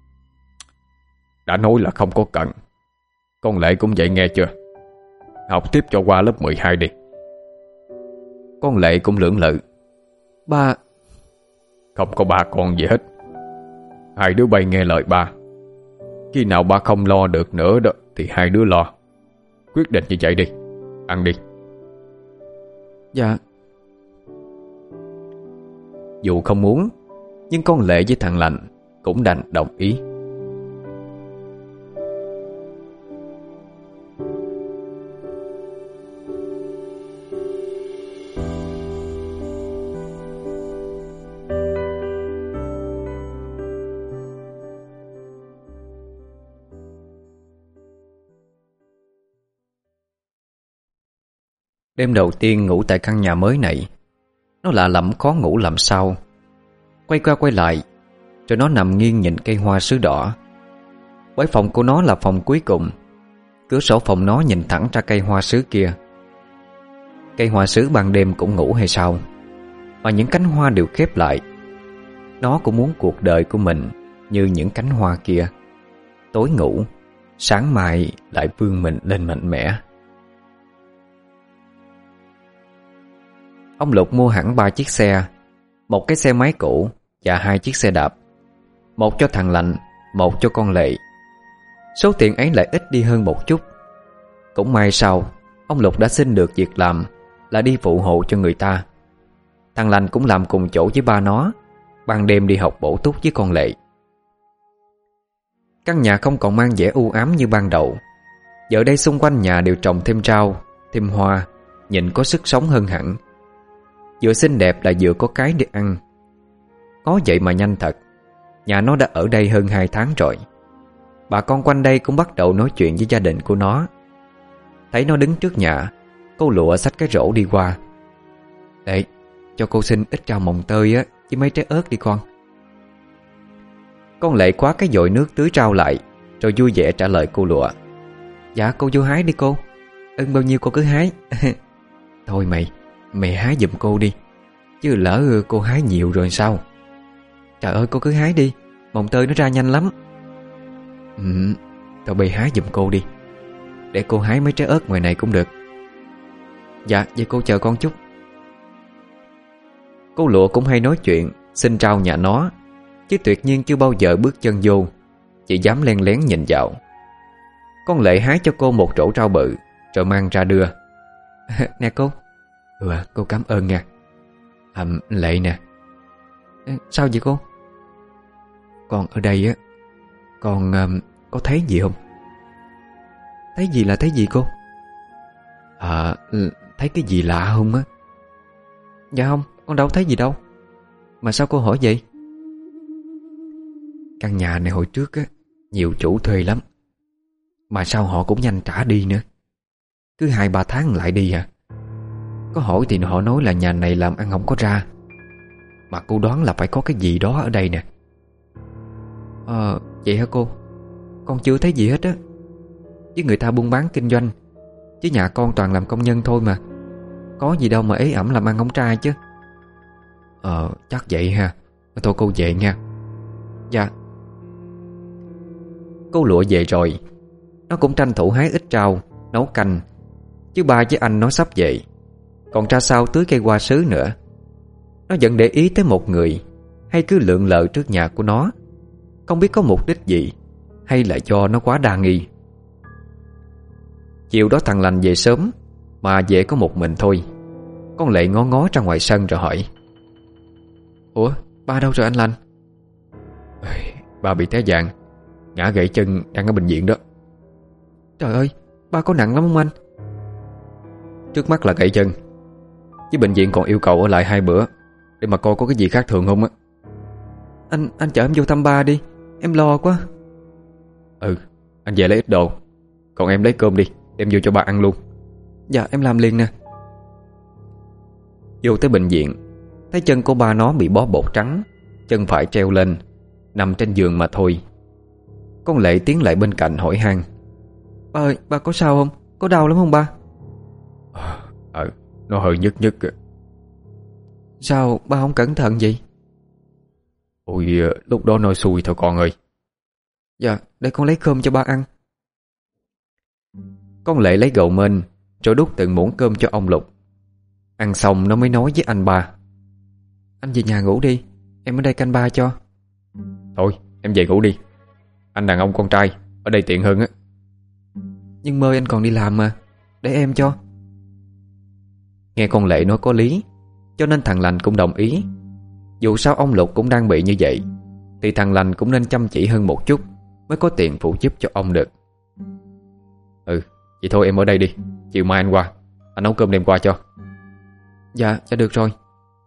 Đã nói là không có cần. Con Lệ cũng vậy nghe chưa? Học tiếp cho qua lớp mười hai đi. Con Lệ cũng lưỡng lự. Ba. Không có ba con gì hết. Hai đứa bay nghe lời ba. Khi nào ba không lo được nữa đó thì hai đứa lo. Quyết định như vậy đi. Ăn đi. Dạ. Dù không muốn, nhưng con Lệ với thằng Lành cũng đành đồng ý. Đêm đầu tiên ngủ tại căn nhà mới này, nó lạ lẫm khó ngủ làm sao. Quay qua quay lại, rồi nó nằm nghiêng nhìn cây hoa sứ đỏ. Bởi phòng của nó là phòng cuối cùng, cửa sổ phòng nó nhìn thẳng ra cây hoa sứ kia. Cây hoa sứ ban đêm cũng ngủ hay sao, mà những cánh hoa đều khép lại. Nó cũng muốn cuộc đời của mình như những cánh hoa kia, tối ngủ, sáng mai lại vươn mình lên mạnh mẽ. Ông Lục mua hẳn ba chiếc xe, một cái xe máy cũ và hai chiếc xe đạp. Một cho thằng Lành, một cho con Lệ. Số tiền ấy lại ít đi hơn một chút. Cũng may sao ông Lục đã xin được việc làm là đi phụ hộ cho người ta. Thằng Lành cũng làm cùng chỗ với ba nó, ban đêm đi học bổ túc với con Lệ. Căn nhà không còn mang vẻ u ám như ban đầu. Giờ đây xung quanh nhà đều trồng thêm rau, thêm hoa, nhìn có sức sống hơn hẳn. Vừa xinh đẹp là vừa có cái để ăn. Có vậy mà nhanh thật. Nhà nó đã ở đây hơn hai tháng rồi. Bà con quanh đây cũng bắt đầu nói chuyện với gia đình của nó. Thấy nó đứng trước nhà, cô Lụa xách cái rổ đi qua. Để cho cô xin ít rau mồng tơi á, với mấy trái ớt đi con. Con Lệ quá cái dội nước tưới rau lại, rồi vui vẻ trả lời cô Lụa. Dạ cô vô hái đi cô, ưng bao nhiêu cô cứ hái. Thôi mày, mày hái giùm cô đi, chứ lỡ cô hái nhiều rồi sao? Trời ơi cô cứ hái đi, mồng tơi nó ra nhanh lắm. Ừ, tao bày hái giùm cô đi, để cô hái mấy trái ớt ngoài này cũng được. Dạ, vậy cô chờ con chút. Cô Lụa cũng hay nói chuyện, xin rau nhà nó, chứ tuyệt nhiên chưa bao giờ bước chân vô, chỉ dám len lén nhìn vào. Con Lệ hái cho cô một rổ rau bự rồi mang ra đưa. Nè cô. Ừ, cô cảm ơn nha. À, Lệ nè. Sao vậy cô? Con ở đây á, con um, có thấy gì không? Thấy gì là thấy gì cô? À, thấy cái gì lạ không á? Dạ không, con đâu thấy gì đâu. Mà sao cô hỏi vậy? Căn nhà này hồi trước á, nhiều chủ thuê lắm. Mà sao họ cũng nhanh trả đi nữa. Cứ hai ba tháng lại đi à. Có hỏi thì họ nói là nhà này làm ăn không có ra. Mà cô đoán là phải có cái gì đó ở đây nè. Ờ, vậy hả cô? Con chưa thấy gì hết á. Với người ta buôn bán kinh doanh, chứ nhà con toàn làm công nhân thôi mà. Có gì đâu mà ế ẩm làm ăn không ra chứ. Ờ, chắc vậy ha. Thôi cô về nha. Dạ. Cô Lụa về rồi. Nó cũng tranh thủ hái ít rau, nấu canh. Chứ ba với anh nó sắp về. Còn ra sao tưới cây hoa sứ nữa. Nó vẫn để ý tới một người, hay cứ lượn lờ trước nhà của nó. Không biết có mục đích gì, hay là do nó quá đa nghi. Chiều đó thằng Lành về sớm, mà về có một mình thôi. Con Lệ ngó ngó ra ngoài sân rồi hỏi: Ủa, ba đâu rồi anh Lành? Ba bị té vàng, ngã gãy chân, đang ở bệnh viện đó. Trời ơi, ba có nặng lắm không anh? Trước mắt là gãy chân, với bệnh viện còn yêu cầu ở lại hai bữa để mà coi có cái gì khác thường không á. Anh anh chở em vô thăm ba đi, em lo quá. Ừ, anh về lấy ít đồ, còn em lấy cơm đi, đem vô cho ba ăn luôn. Dạ em làm liền nè. Vô tới bệnh viện, thấy chân của ba nó bị bó bột trắng, chân phải treo lên, nằm trên giường mà thôi. Con Lệ tiến lại bên cạnh hỏi han: Ba ơi, ba có sao không? Có đau lắm không ba? Ờ, nó hơi nhức nhức. Sao ba không cẩn thận vậy? Ôi, lúc đó nói xui thôi con ơi. Dạ, để con lấy cơm cho ba ăn. Con Lệ lấy gạo mên rồi đút từng muỗng cơm cho ông Lục. Ăn xong nó mới nói với anh ba: Anh về nhà ngủ đi, em ở đây canh ba cho. Thôi, em về ngủ đi. Anh đàn ông con trai, ở đây tiện hơn á. Nhưng mơ anh còn đi làm mà, để em cho. Nghe con Lệ nói có lý, cho nên thằng Lành cũng đồng ý. Dù sao ông Lục cũng đang bị như vậy, thì thằng Lành cũng nên chăm chỉ hơn một chút, mới có tiền phụ giúp cho ông được. Ừ, vậy thôi em ở đây đi, chiều mai anh qua, anh nấu cơm đem qua cho. Dạ, dạ được rồi.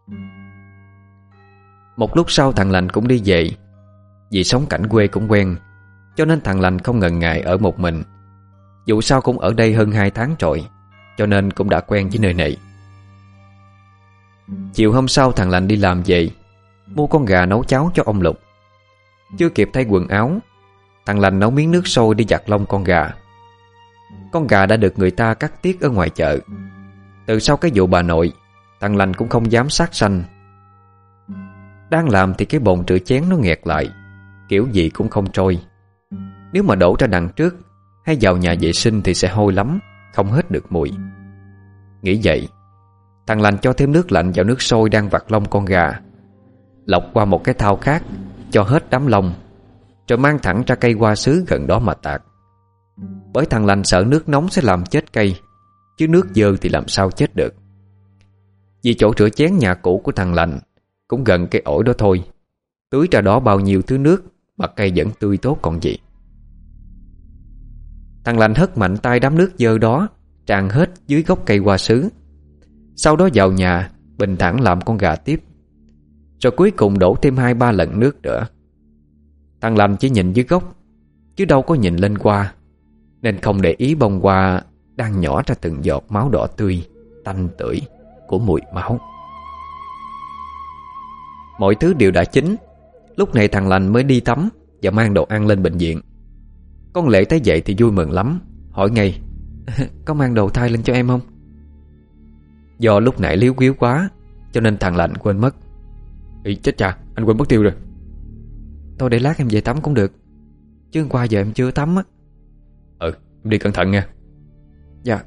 Một lúc sau thằng Lành cũng đi về. Vì sống cảnh quê cũng quen, cho nên thằng Lành không ngần ngại ở một mình. Dù sao cũng ở đây hơn hai tháng rồi, cho nên cũng đã quen với nơi này. Chiều hôm sau thằng Lành đi làm về, mua con gà nấu cháo cho ông Lục. Chưa kịp thay quần áo, thằng Lành nấu miếng nước sôi đi giặt lông con gà. Con gà đã được người ta cắt tiết ở ngoài chợ. Từ sau cái vụ bà nội, thằng Lành cũng không dám sát sanh. Đang làm thì cái bồn rửa chén nó nghẹt lại, kiểu gì cũng không trôi. Nếu mà đổ ra đằng trước hay vào nhà vệ sinh thì sẽ hôi lắm, không hết được mùi. Nghĩ vậy, thằng Lành cho thêm nước lạnh vào nước sôi đang vặt lông con gà, lọc qua một cái thau khác, cho hết đám lông, rồi mang thẳng ra cây hoa sứ gần đó mà tạt. Bởi thằng Lành sợ nước nóng sẽ làm chết cây, chứ nước dơ thì làm sao chết được. Vì chỗ rửa chén nhà cũ của thằng Lành cũng gần cây ổi đó thôi, tưới ra đó bao nhiêu thứ nước mà cây vẫn tươi tốt còn gì. Thằng Lành hất mạnh tay đám nước dơ đó tràn hết dưới gốc cây hoa sứ. Sau đó vào nhà bình thản làm con gà tiếp, rồi cuối cùng đổ thêm hai ba lần nước nữa. Thằng Lành chỉ nhìn dưới gốc, chứ đâu có nhìn lên hoa, nên không để ý bông hoa đang nhỏ ra từng giọt máu đỏ tươi, tanh tưởi của mùi máu. Mọi thứ đều đã chín. Lúc này thằng Lành mới đi tắm và mang đồ ăn lên bệnh viện. Con Lệ thấy vậy thì vui mừng lắm, hỏi ngay: Có mang đồ thay lên cho em không? Do lúc nãy líu quíu quá, cho nên thằng Lành quên mất. Ý chết cha, anh quên mất tiêu rồi. Thôi để lát em về tắm cũng được, chứ hôm qua giờ em chưa tắm á. Ừ, em đi cẩn thận nha. Dạ.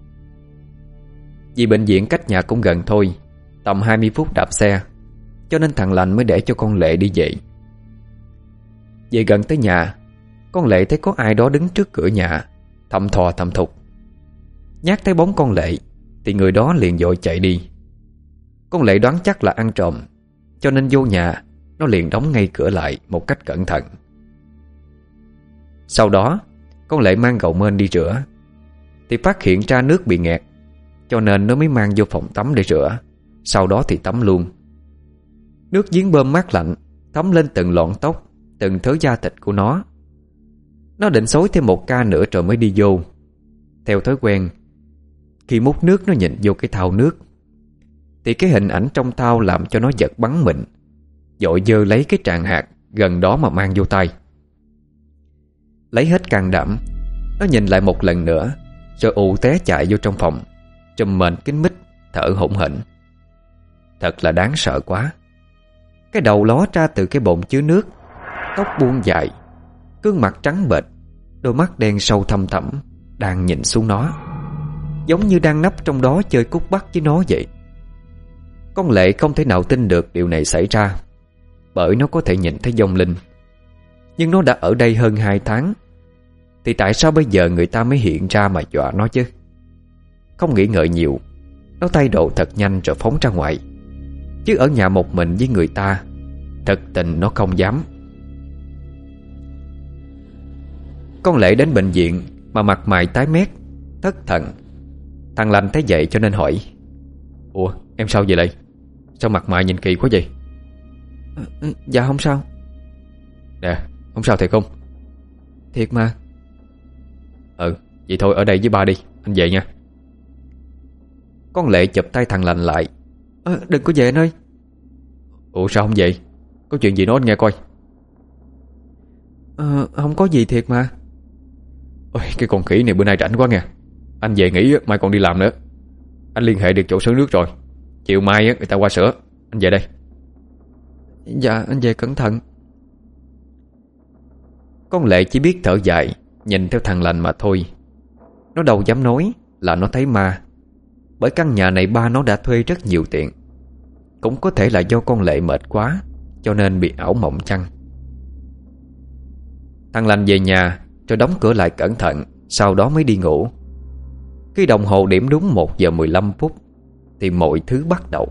Vì bệnh viện cách nhà cũng gần thôi, tầm hai mươi phút đạp xe, cho nên thằng Lành mới để cho con Lệ đi về. Về gần tới nhà, con Lệ thấy có ai đó đứng trước cửa nhà, thầm thò thầm thục. Nhát thấy bóng con Lệ thì người đó liền vội chạy đi. Con Lệ đoán chắc là ăn trộm, cho nên vô nhà nó liền đóng ngay cửa lại một cách cẩn thận. Sau đó con Lệ mang gậu mên đi rửa thì phát hiện ra nước bị nghẹt, cho nên nó mới mang vô phòng tắm để rửa. Sau đó thì tắm luôn. Nước giếng bơm mát lạnh thấm lên từng lọn tóc, từng thớ da thịt của nó. Nó định xối thêm một ca nữa rồi mới đi vô. Theo thói quen, khi múc nước nó nhìn vô cái thau nước thì cái hình ảnh trong thau làm cho nó giật bắn mình, vội giơ lấy cái tràng hạt gần đó mà mang vô tay. Lấy hết can đảm, nó nhìn lại một lần nữa, rồi ù té chạy vô trong phòng, trùm mền kín mít, thở hổn hển. Thật là đáng sợ quá. Cái đầu ló ra từ cái bồn chứa nước, tóc buông dài, gương mặt trắng bệch, đôi mắt đen sâu thăm thẳm đang nhìn xuống nó, giống như đang nấp trong đó chơi cút bắt với nó vậy. Con Lệ không thể nào tin được điều này xảy ra, bởi nó có thể nhìn thấy vong linh. Nhưng nó đã ở đây hơn hai tháng, thì tại sao bây giờ người ta mới hiện ra mà dọa nó chứ? Không nghĩ ngợi nhiều, nó thay đồ thật nhanh rồi phóng ra ngoài. Chứ ở nhà một mình với người ta, thật tình nó không dám. Con Lệ đến bệnh viện mà mặt mày tái mét, thất thần. Thằng Lành thấy vậy cho nên hỏi: "Ủa em sao vậy Lệ? Sao mặt mày nhìn kỳ quá vậy?" à, Dạ không sao. Nè, không sao thiệt không? Thiệt mà. Ừ, vậy thôi ở đây với ba đi, anh về nha. Con Lệ chụp tay thằng Lành lại. à, Đừng có về anh ơi. Ủa sao không vậy? Có chuyện gì nói anh nghe coi. à, Không có gì thiệt mà. Ôi, cái con khỉ này bữa nay rảnh quá nha. Anh về nghỉ mai còn đi làm nữa. Anh liên hệ được chỗ sửa nước rồi, chiều mai người ta qua sửa. Anh về đây. Dạ anh về cẩn thận. Con Lệ chỉ biết thở dài, nhìn theo thằng Lành mà thôi. Nó đâu dám nói là nó thấy ma, bởi căn nhà này ba nó đã thuê rất nhiều tiền. Cũng có thể là do con Lệ mệt quá, cho nên bị ảo mộng chăng. Thằng Lành về nhà rồi đóng cửa lại cẩn thận, sau đó mới đi ngủ. Khi đồng hồ điểm đúng một giờ mười lăm phút thì mọi thứ bắt đầu.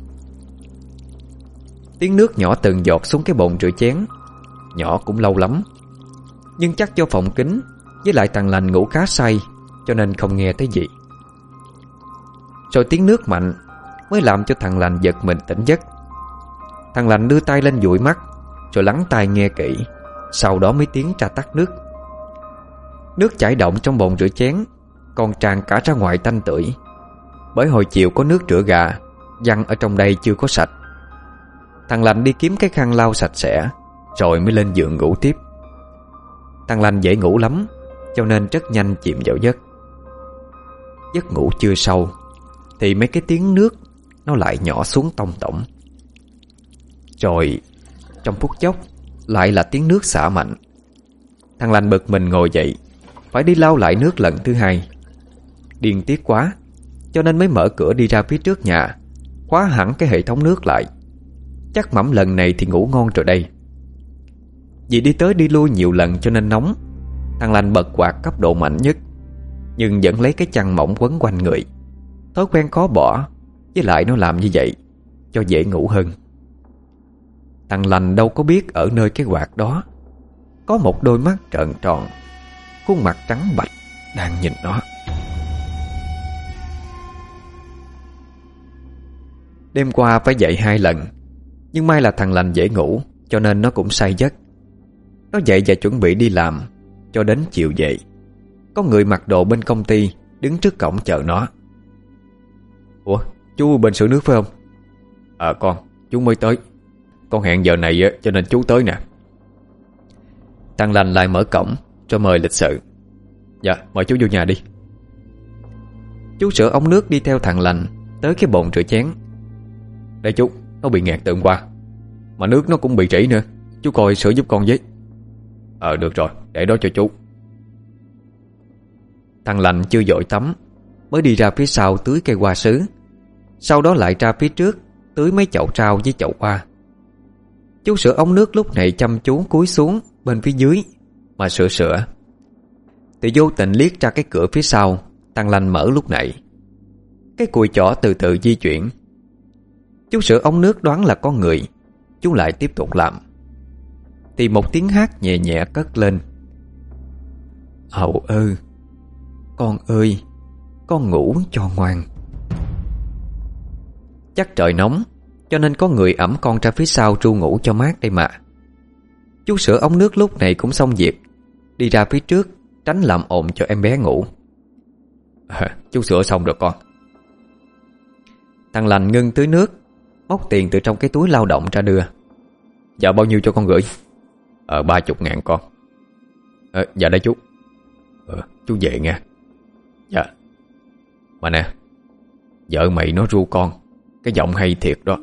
Tiếng nước nhỏ từng giọt xuống cái bồn rửa chén. Nhỏ cũng lâu lắm, nhưng chắc do phòng kín, với lại thằng Lành ngủ khá say, cho nên không nghe thấy gì. Rồi tiếng nước mạnh mới làm cho thằng Lành giật mình tỉnh giấc. Thằng Lành đưa tay lên dụi mắt, rồi lắng tai nghe kỹ, sau đó mới tiến ra tắt nước. Nước chảy động trong bồn rửa chén còn tràn cả ra ngoài tanh tưởi, bởi hồi chiều có nước rửa gà văng ở trong đây chưa có sạch. Thằng Lành đi kiếm cái khăn lau sạch sẽ, rồi mới lên giường ngủ tiếp. Thằng Lành dễ ngủ lắm, cho nên rất nhanh chìm vào giấc. Giấc ngủ chưa sâu thì mấy cái tiếng nước nó lại nhỏ xuống tông tổng. Rồi trong phút chốc lại là tiếng nước xả mạnh. Thằng Lành bực mình ngồi dậy, phải đi lau lại nước lần thứ hai. Điên tiết quá, cho nên mới mở cửa đi ra phía trước nhà, khóa hẳn cái hệ thống nước lại. Chắc mẩm lần này thì ngủ ngon rồi đây. Vì đi tới đi lui nhiều lần cho nên nóng, thằng Lành bật quạt cấp độ mạnh nhất, nhưng vẫn lấy cái chăn mỏng quấn quanh người. Thói quen khó bỏ, với lại nó làm như vậy cho dễ ngủ hơn. Thằng Lành đâu có biết ở nơi cái quạt đó có một đôi mắt trợn tròn, khuôn mặt trắng bạch đang nhìn nó. Đêm qua phải dậy hai lần, nhưng may là thằng Lành dễ ngủ, cho nên nó cũng say giấc. Nó dậy và chuẩn bị đi làm. Cho đến chiều dậy, có người mặc đồ bên công ty đứng trước cổng chờ nó. Ủa, chú bên sửa nước phải không? Ờ con, chú mới tới. Con hẹn giờ này cho nên chú tới nè. Thằng Lành lại mở cổng cho mời lịch sự. Dạ, mời chú vô nhà đi. Chú sửa ống nước đi theo thằng Lành tới cái bồn rửa chén. Đây chú, nó bị nghẹt từ hôm qua, mà nước nó cũng bị trĩ nữa. Chú coi sửa giúp con với. Ờ được rồi, để đó cho chú. Thằng Lành chưa vội tắm, mới đi ra phía sau tưới cây hoa sứ, sau đó lại ra phía trước tưới mấy chậu rau với chậu hoa. Chú sửa ống nước lúc này chăm chú cúi xuống bên phía dưới mà sửa sửa. thì vô tình liếc ra cái cửa phía sau thằng Lành mở lúc nãy. Cái cùi chỏ từ từ di chuyển. Chú sửa ống nước đoán là có người, chú lại tiếp tục làm. Thì một tiếng hát nhẹ nhẹ cất lên: "Hậu ơi, con ơi, con ngủ cho ngoan." Chắc trời nóng cho nên có người ẵm con ra phía sau ru ngủ cho mát đây mà. Chú sửa ống nước lúc này cũng xong việc, đi ra phía trước tránh làm ồn cho em bé ngủ. à, Chú sửa xong rồi con. Thằng Lành ngưng tưới nước, móc tiền từ trong cái túi lao động ra đưa. Dạ bao nhiêu cho con gửi? Ờ ba chục ngàn con. ờ, Dạ đây chú. ờ, Chú về nha. Dạ. Mà nè, vợ mày nó ru con, cái giọng hay thiệt đó.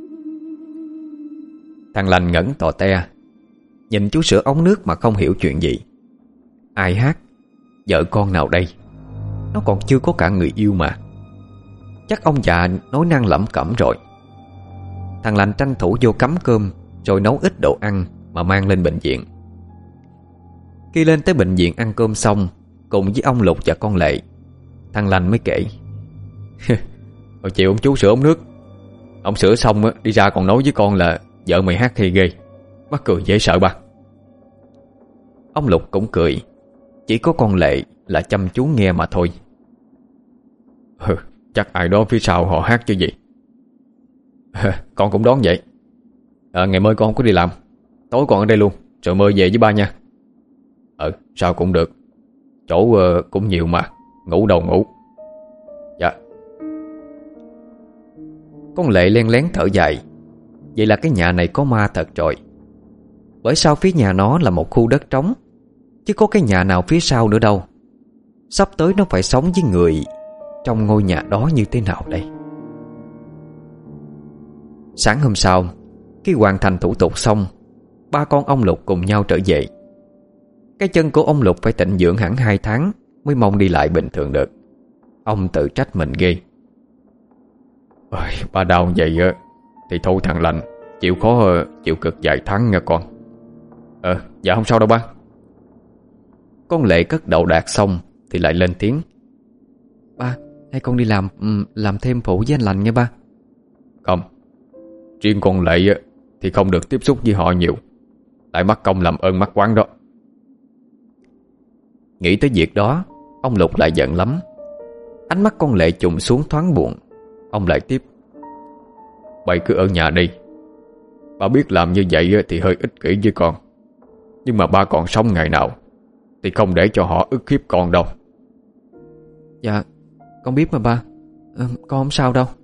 Thằng Lành ngẩn tò te, nhìn chú sửa ống nước mà không hiểu chuyện gì. Ai hát? Vợ con nào đây? Nó còn chưa có cả người yêu mà. Chắc ông già nói năng lẩm cẩm rồi. Thằng Lành tranh thủ vô cắm cơm rồi nấu ít đồ ăn mà mang lên bệnh viện. Khi lên tới bệnh viện ăn cơm xong cùng với ông Lục và con Lệ, thằng Lành mới kể: Hồi chiều ông chú sửa ống nước, ông sửa xong á, đi ra còn nói với con là vợ mày hát hay ghê. Mắc cười dễ sợ ba. Ông Lục cũng cười, chỉ có con Lệ là chăm chú nghe mà thôi. Ừ, chắc ai đó phía sau họ hát chứ gì. Con cũng đoán vậy. à, Ngày mai con không có đi làm, tối con ở đây luôn, rồi mơ về với ba nha. Ừ, sao cũng được. Chỗ uh, cũng nhiều mà, ngủ đâu ngủ. Dạ. Con Lệ len lén thở dài. Vậy là cái nhà này có ma thật rồi. Bởi sau phía nhà nó là một khu đất trống, chứ có cái nhà nào phía sau nữa đâu. Sắp tới nó phải sống với người trong ngôi nhà đó như thế nào đây? Sáng hôm sau, khi hoàn thành thủ tục xong, ba con ông Lục cùng nhau trở về. Cái chân của ông Lục phải tịnh dưỡng hẳn hai tháng mới mong đi lại bình thường được. Ông tự trách mình ghê. Ôi, ba đau vậy á thì thôi thằng Lành, chịu khó chịu cực vài tháng nha con. Ờ, dạ không sao đâu ba. Con Lệ cất đầu đạt xong thì lại lên tiếng: "Ba, hay con đi làm Làm thêm phụ với anh Lành nha ba." Không, riêng con Lệ á thì không được tiếp xúc với họ nhiều, lại mắc công làm ơn mắc quán đó. Nghĩ tới việc đó, ông Lục lại giận lắm. Ánh mắt con Lệ trùng xuống thoáng buồn. Ông lại tiếp: Bày cứ ở nhà đi. Ba biết làm như vậy thì hơi ích kỷ với con, nhưng mà ba còn sống ngày nào thì không để cho họ ức hiếp con đâu. Dạ, con biết mà ba. à, Con không sao đâu.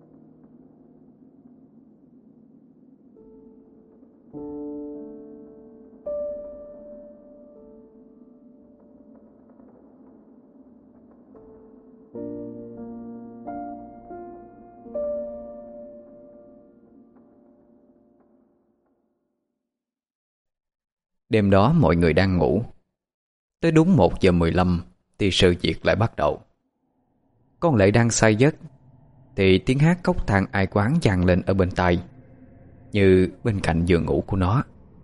Đêm đó mọi người đang ngủ. Tới đúng một giờ mười lăm thì sự việc lại bắt đầu. Con Lệ đang say giấc thì tiếng hát cốc than ai quán vang lên ở bên tai, như bên cạnh giường ngủ của nó.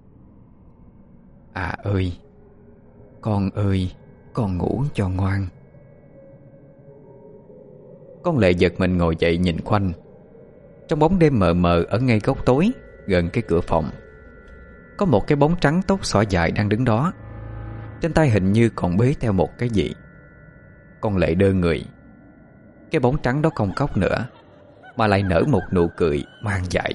"À ơi, con ơi, con ngủ cho ngoan." Con Lệ giật mình ngồi dậy nhìn quanh. Trong bóng đêm mờ mờ ở ngay góc tối gần cái cửa phòng, có một cái bóng trắng tóc xõa dài đang đứng đó. Trên tay hình như còn bế theo một cái gì. Con Lệ đơ người. Cái bóng trắng đó không khóc nữa, mà lại nở một nụ cười mang dại.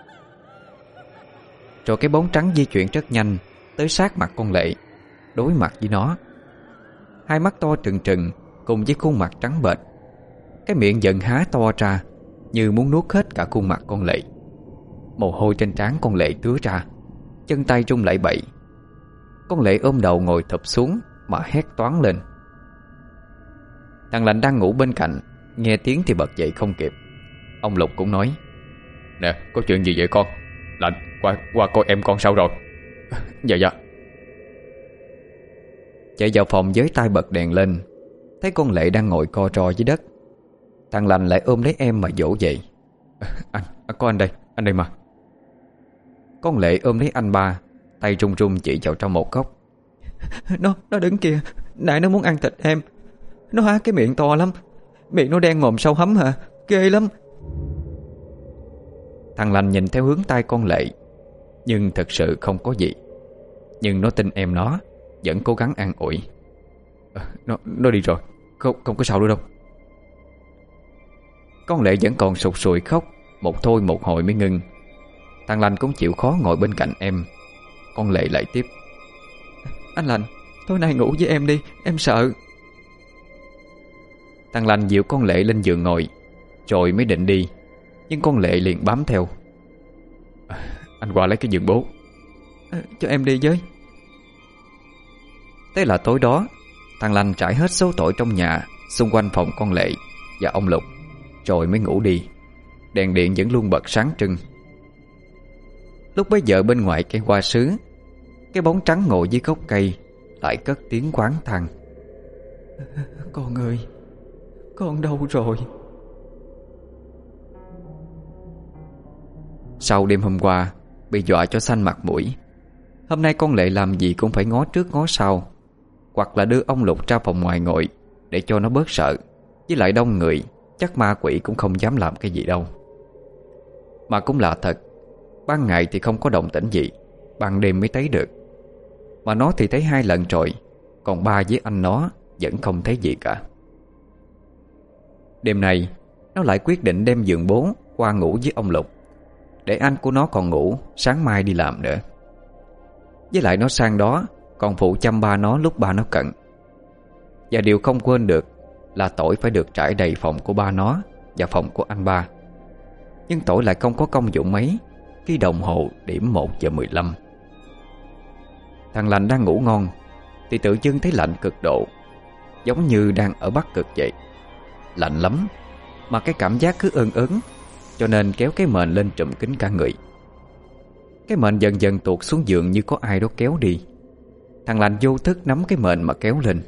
Rồi cái bóng trắng di chuyển rất nhanh tới sát mặt con Lệ, đối mặt với nó. Hai mắt to trừng trừng cùng với khuôn mặt trắng bệch. Cái miệng giận há to ra, như muốn nuốt hết cả khuôn mặt con Lệ. Mồ hôi trên trán con Lệ tứa ra, chân tay run lẩy bẩy. Con Lệ ôm đầu ngồi thụp xuống mà hét toáng lên. Thằng Lành đang ngủ bên cạnh nghe tiếng thì bật dậy không kịp. Ông Lục cũng nói: "Nè, có chuyện gì vậy con? Lành, qua qua coi em con sao rồi." "Dạ dạ." Chạy vào phòng với tay bật đèn lên, thấy con Lệ đang ngồi co ro dưới đất. Thằng Lành lại ôm lấy em mà dỗ dậy: Anh, à, có anh đây, anh đây mà." Con Lệ ôm lấy anh ba, tay run run chỉ vào trong một góc: Nó, nó đứng kìa, Nãy nó muốn ăn thịt em. Nó há cái miệng to lắm. Miệng nó đen ngòm sâu hấm hả? Ghê lắm. Thằng lành nhìn theo hướng tay con Lệ, nhưng thật sự không có gì. Nhưng nó tin em nó, vẫn cố gắng an ủi. à, Nó nó đi rồi, Không, không có sao nữa đâu. Con Lệ vẫn còn sụt sùi khóc. Một thôi một hồi mới ngưng. Thằng lành cũng chịu khó ngồi bên cạnh em. Con Lệ lại tiếp. Anh Lành, tối nay ngủ với em đi, em sợ. Thằng lành dịu con Lệ lên giường ngồi, rồi mới định đi. Nhưng con Lệ liền bám theo. à, Anh qua lấy cái giường bố. à, Cho em đi với. Thế là tối đó, thằng lành trải hết số tội trong nhà xung quanh phòng con Lệ và ông Lục, rồi mới ngủ đi. Đèn điện vẫn luôn bật sáng trưng. Lúc bấy giờ bên ngoài cây hoa sứ, cái bóng trắng ngồi dưới gốc cây lại cất tiếng oán than. Con ơi, con đâu rồi? Sau đêm hôm qua bị dọa cho xanh mặt mũi, hôm nay con Lệ làm gì cũng phải ngó trước ngó sau, hoặc là đưa ông Lục ra phòng ngoài ngồi để cho nó bớt sợ. Với lại đông người, chắc ma quỷ cũng không dám làm cái gì đâu. Mà cũng lạ thật, ban ngày thì không có động tĩnh gì, ban đêm mới thấy được. Mà nó thì thấy hai lần rồi, còn ba với anh nó vẫn không thấy gì cả. Đêm nay nó lại quyết định đem giường bố qua ngủ với ông Lục, để anh của nó còn ngủ, sáng mai đi làm nữa. Với lại nó sang đó còn phụ chăm ba nó lúc ba nó cận. Và điều không quên được là Tỏi phải được trải đầy phòng của ba nó và phòng của anh ba. Nhưng Tỏi lại không có công dụng mấy khi đồng hồ điểm một giờ mười lăm. Thằng lành đang ngủ ngon thì tự dưng thấy lạnh cực độ, giống như đang ở Bắc Cực vậy. Lạnh lắm, mà cái cảm giác cứ ơn ớn, cho nên kéo cái mền lên trùm kín cả người. Cái mền dần dần tuột xuống giường như có ai đó kéo đi. Thằng lành vô thức nắm cái mền mà kéo lên.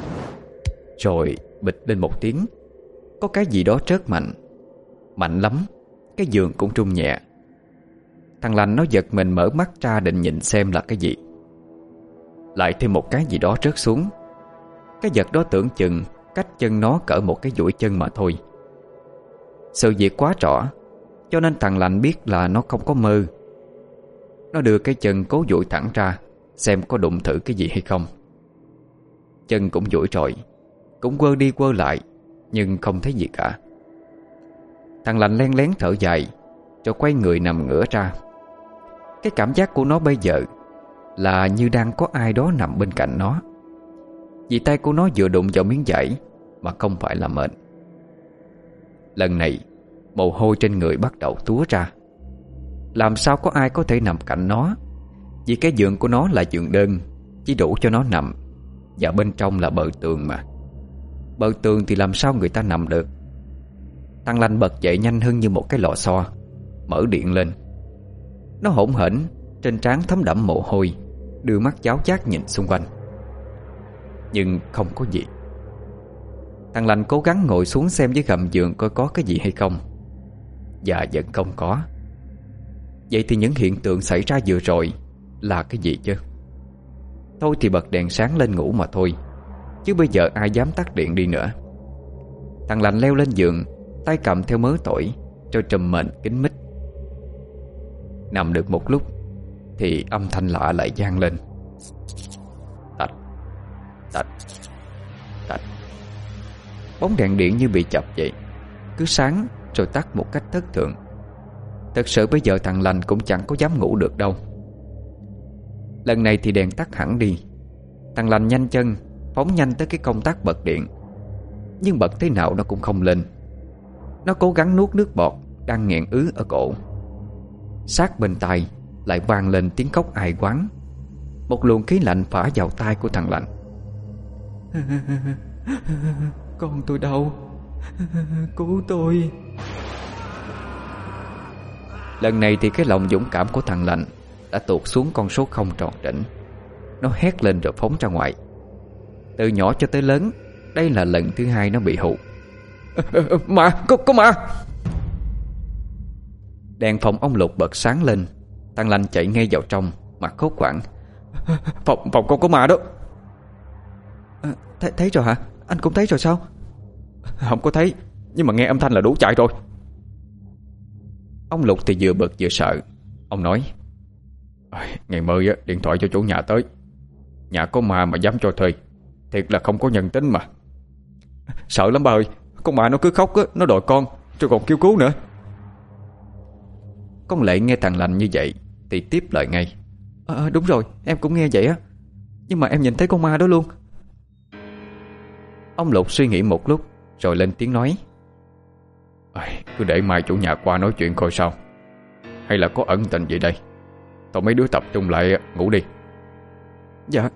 Rồi bịch lên một tiếng, có cái gì đó trớt mạnh. Mạnh lắm, cái giường cũng rung nhẹ. Thằng lành nó giật mình mở mắt ra định nhìn xem là cái gì. Lại thêm một cái gì đó rớt xuống. Cái vật đó tưởng chừng cách chân nó cỡ một cái duỗi chân mà thôi. Sự việc quá rõ, cho nên thằng lành biết là nó không có mơ. Nó đưa cái chân cố duỗi thẳng ra, xem có đụng thử cái gì hay không. Chân cũng duỗi rồi, cũng quơ đi quơ lại, nhưng không thấy gì cả. Thằng lành len lén thở dài, rồi quay người nằm ngửa ra. Cái cảm giác của nó bây giờ là như đang có ai đó nằm bên cạnh nó, vì tay của nó vừa đụng vào miếng vải mà không phải là mền. Lần này mồ hôi trên người bắt đầu túa ra. Làm sao có ai có thể nằm cạnh nó, vì cái giường của nó là giường đơn, chỉ đủ cho nó nằm, và bên trong là bờ tường mà. Bờ tường thì làm sao người ta nằm được. Thằng lành bật dậy nhanh hơn như một cái lò xo, mở điện lên. Nó hỗn hển, trên trán thấm đẫm mồ hôi, đưa mắt cháo chát nhìn xung quanh. Nhưng không có gì. Thằng lành cố gắng ngồi xuống xem dưới gầm giường coi có cái gì hay không, và vẫn không có. Vậy thì những hiện tượng xảy ra vừa rồi là cái gì chứ? Thôi thì bật đèn sáng lên ngủ mà thôi, chứ bây giờ ai dám tắt điện đi nữa. Thằng lành leo lên giường, tay cầm theo mớ tỏi, rồi trùm mền kín mít. Nằm được một lúc thì âm thanh lạ lại vang lên. Tạch, tạch, tạch. Bóng đèn điện như bị chập vậy, cứ sáng rồi tắt một cách thất thường. Thật sự bây giờ thằng lành cũng chẳng có dám ngủ được đâu. Lần này thì đèn tắt hẳn đi. Thằng lành nhanh chân phóng nhanh tới cái công tắc bật điện, nhưng bật thế nào nó cũng không lên. Nó cố gắng nuốt nước bọt đang nghẹn ứ ở cổ. Sát bên tai lại vang lên tiếng khóc ai oán. Một luồng khí lạnh phả vào tai của thằng lành. Con tôi đâu? Cứu tôi. Lần này thì cái lòng dũng cảm của thằng lành đã tụt xuống con số không tròn trĩnh. Nó hét lên rồi phóng ra ngoài. Từ nhỏ cho tới lớn, đây là lần thứ hai nó bị hụ. Mà, có, có mà. Đèn phòng ông Lục bật sáng lên. Thằng lành chạy ngay vào trong, mặt hốt hoảng. Phòng, phòng con có ma đó. à, th Thấy rồi hả? Anh cũng thấy rồi sao? Không có thấy, nhưng mà nghe âm thanh là đủ chạy rồi. Ông Lục thì vừa bực vừa sợ. Ông nói: Ngày mới á, điện thoại cho chủ nhà tới. Nhà có ma mà dám cho thuê, thiệt là không có nhân tính mà. Sợ lắm bà ơi. Con ma nó cứ khóc á, nó đòi con, rồi còn kêu cứu nữa. Con Lệ nghe thằng Lành như vậy thì tiếp lời ngay: à, Đúng rồi, em cũng nghe vậy á. Nhưng mà em nhìn thấy con ma đó luôn. Ông Lục suy nghĩ một lúc rồi lên tiếng nói: Cứ để mai chủ nhà qua nói chuyện coi sao. Hay là có ẩn tình gì đây? Tụi mấy đứa tập trung lại ngủ đi. Dạ.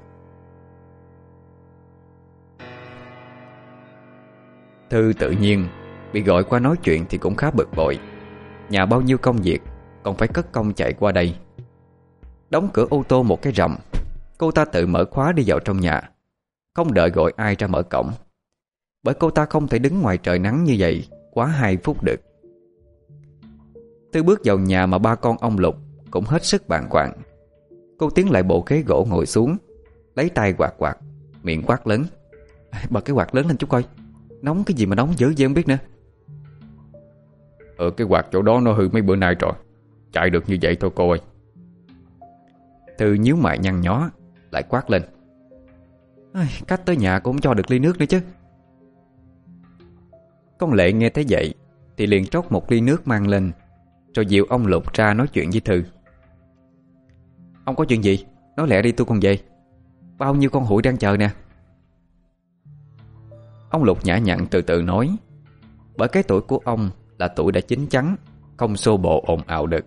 Thư tự nhiên bị gọi qua nói chuyện thì cũng khá bực bội. Nhà bao nhiêu công việc, còn phải cất công chạy qua đây. Đóng cửa ô tô một cái rầm, cô ta tự mở khóa đi vào trong nhà, không đợi gọi ai ra mở cổng. Bởi cô ta không thể đứng ngoài trời nắng như vậy quá hai phút được. Thư bước vào nhà mà ba con ông Lục cũng hết sức bàng hoàng. Cô tiến lại bộ ghế gỗ ngồi xuống, lấy tay quạt quạt, miệng quát lớn: Bật cái quạt lớn lên chút coi. Nóng cái gì mà nóng dữ vậy không biết nữa. Ở cái quạt chỗ đó nó hư mấy bữa nay rồi, chạy được như vậy thôi cô ơi. Thư nhíu mày nhăn nhó, lại quát lên: Cách tới nhà cũng không cho được ly nước nữa chứ. Con Lệ nghe thấy vậy thì liền trót một ly nước mang lên, rồi dìu ông Lục ra nói chuyện với Thư. Ông có chuyện gì? Nói lẹ đi tôi còn về. Bao nhiêu con hụi đang chờ nè. Ông Lục nhã nhặn từ từ nói, bởi cái tuổi của ông là tuổi đã chín chắn, không xô bồ ồn ào được.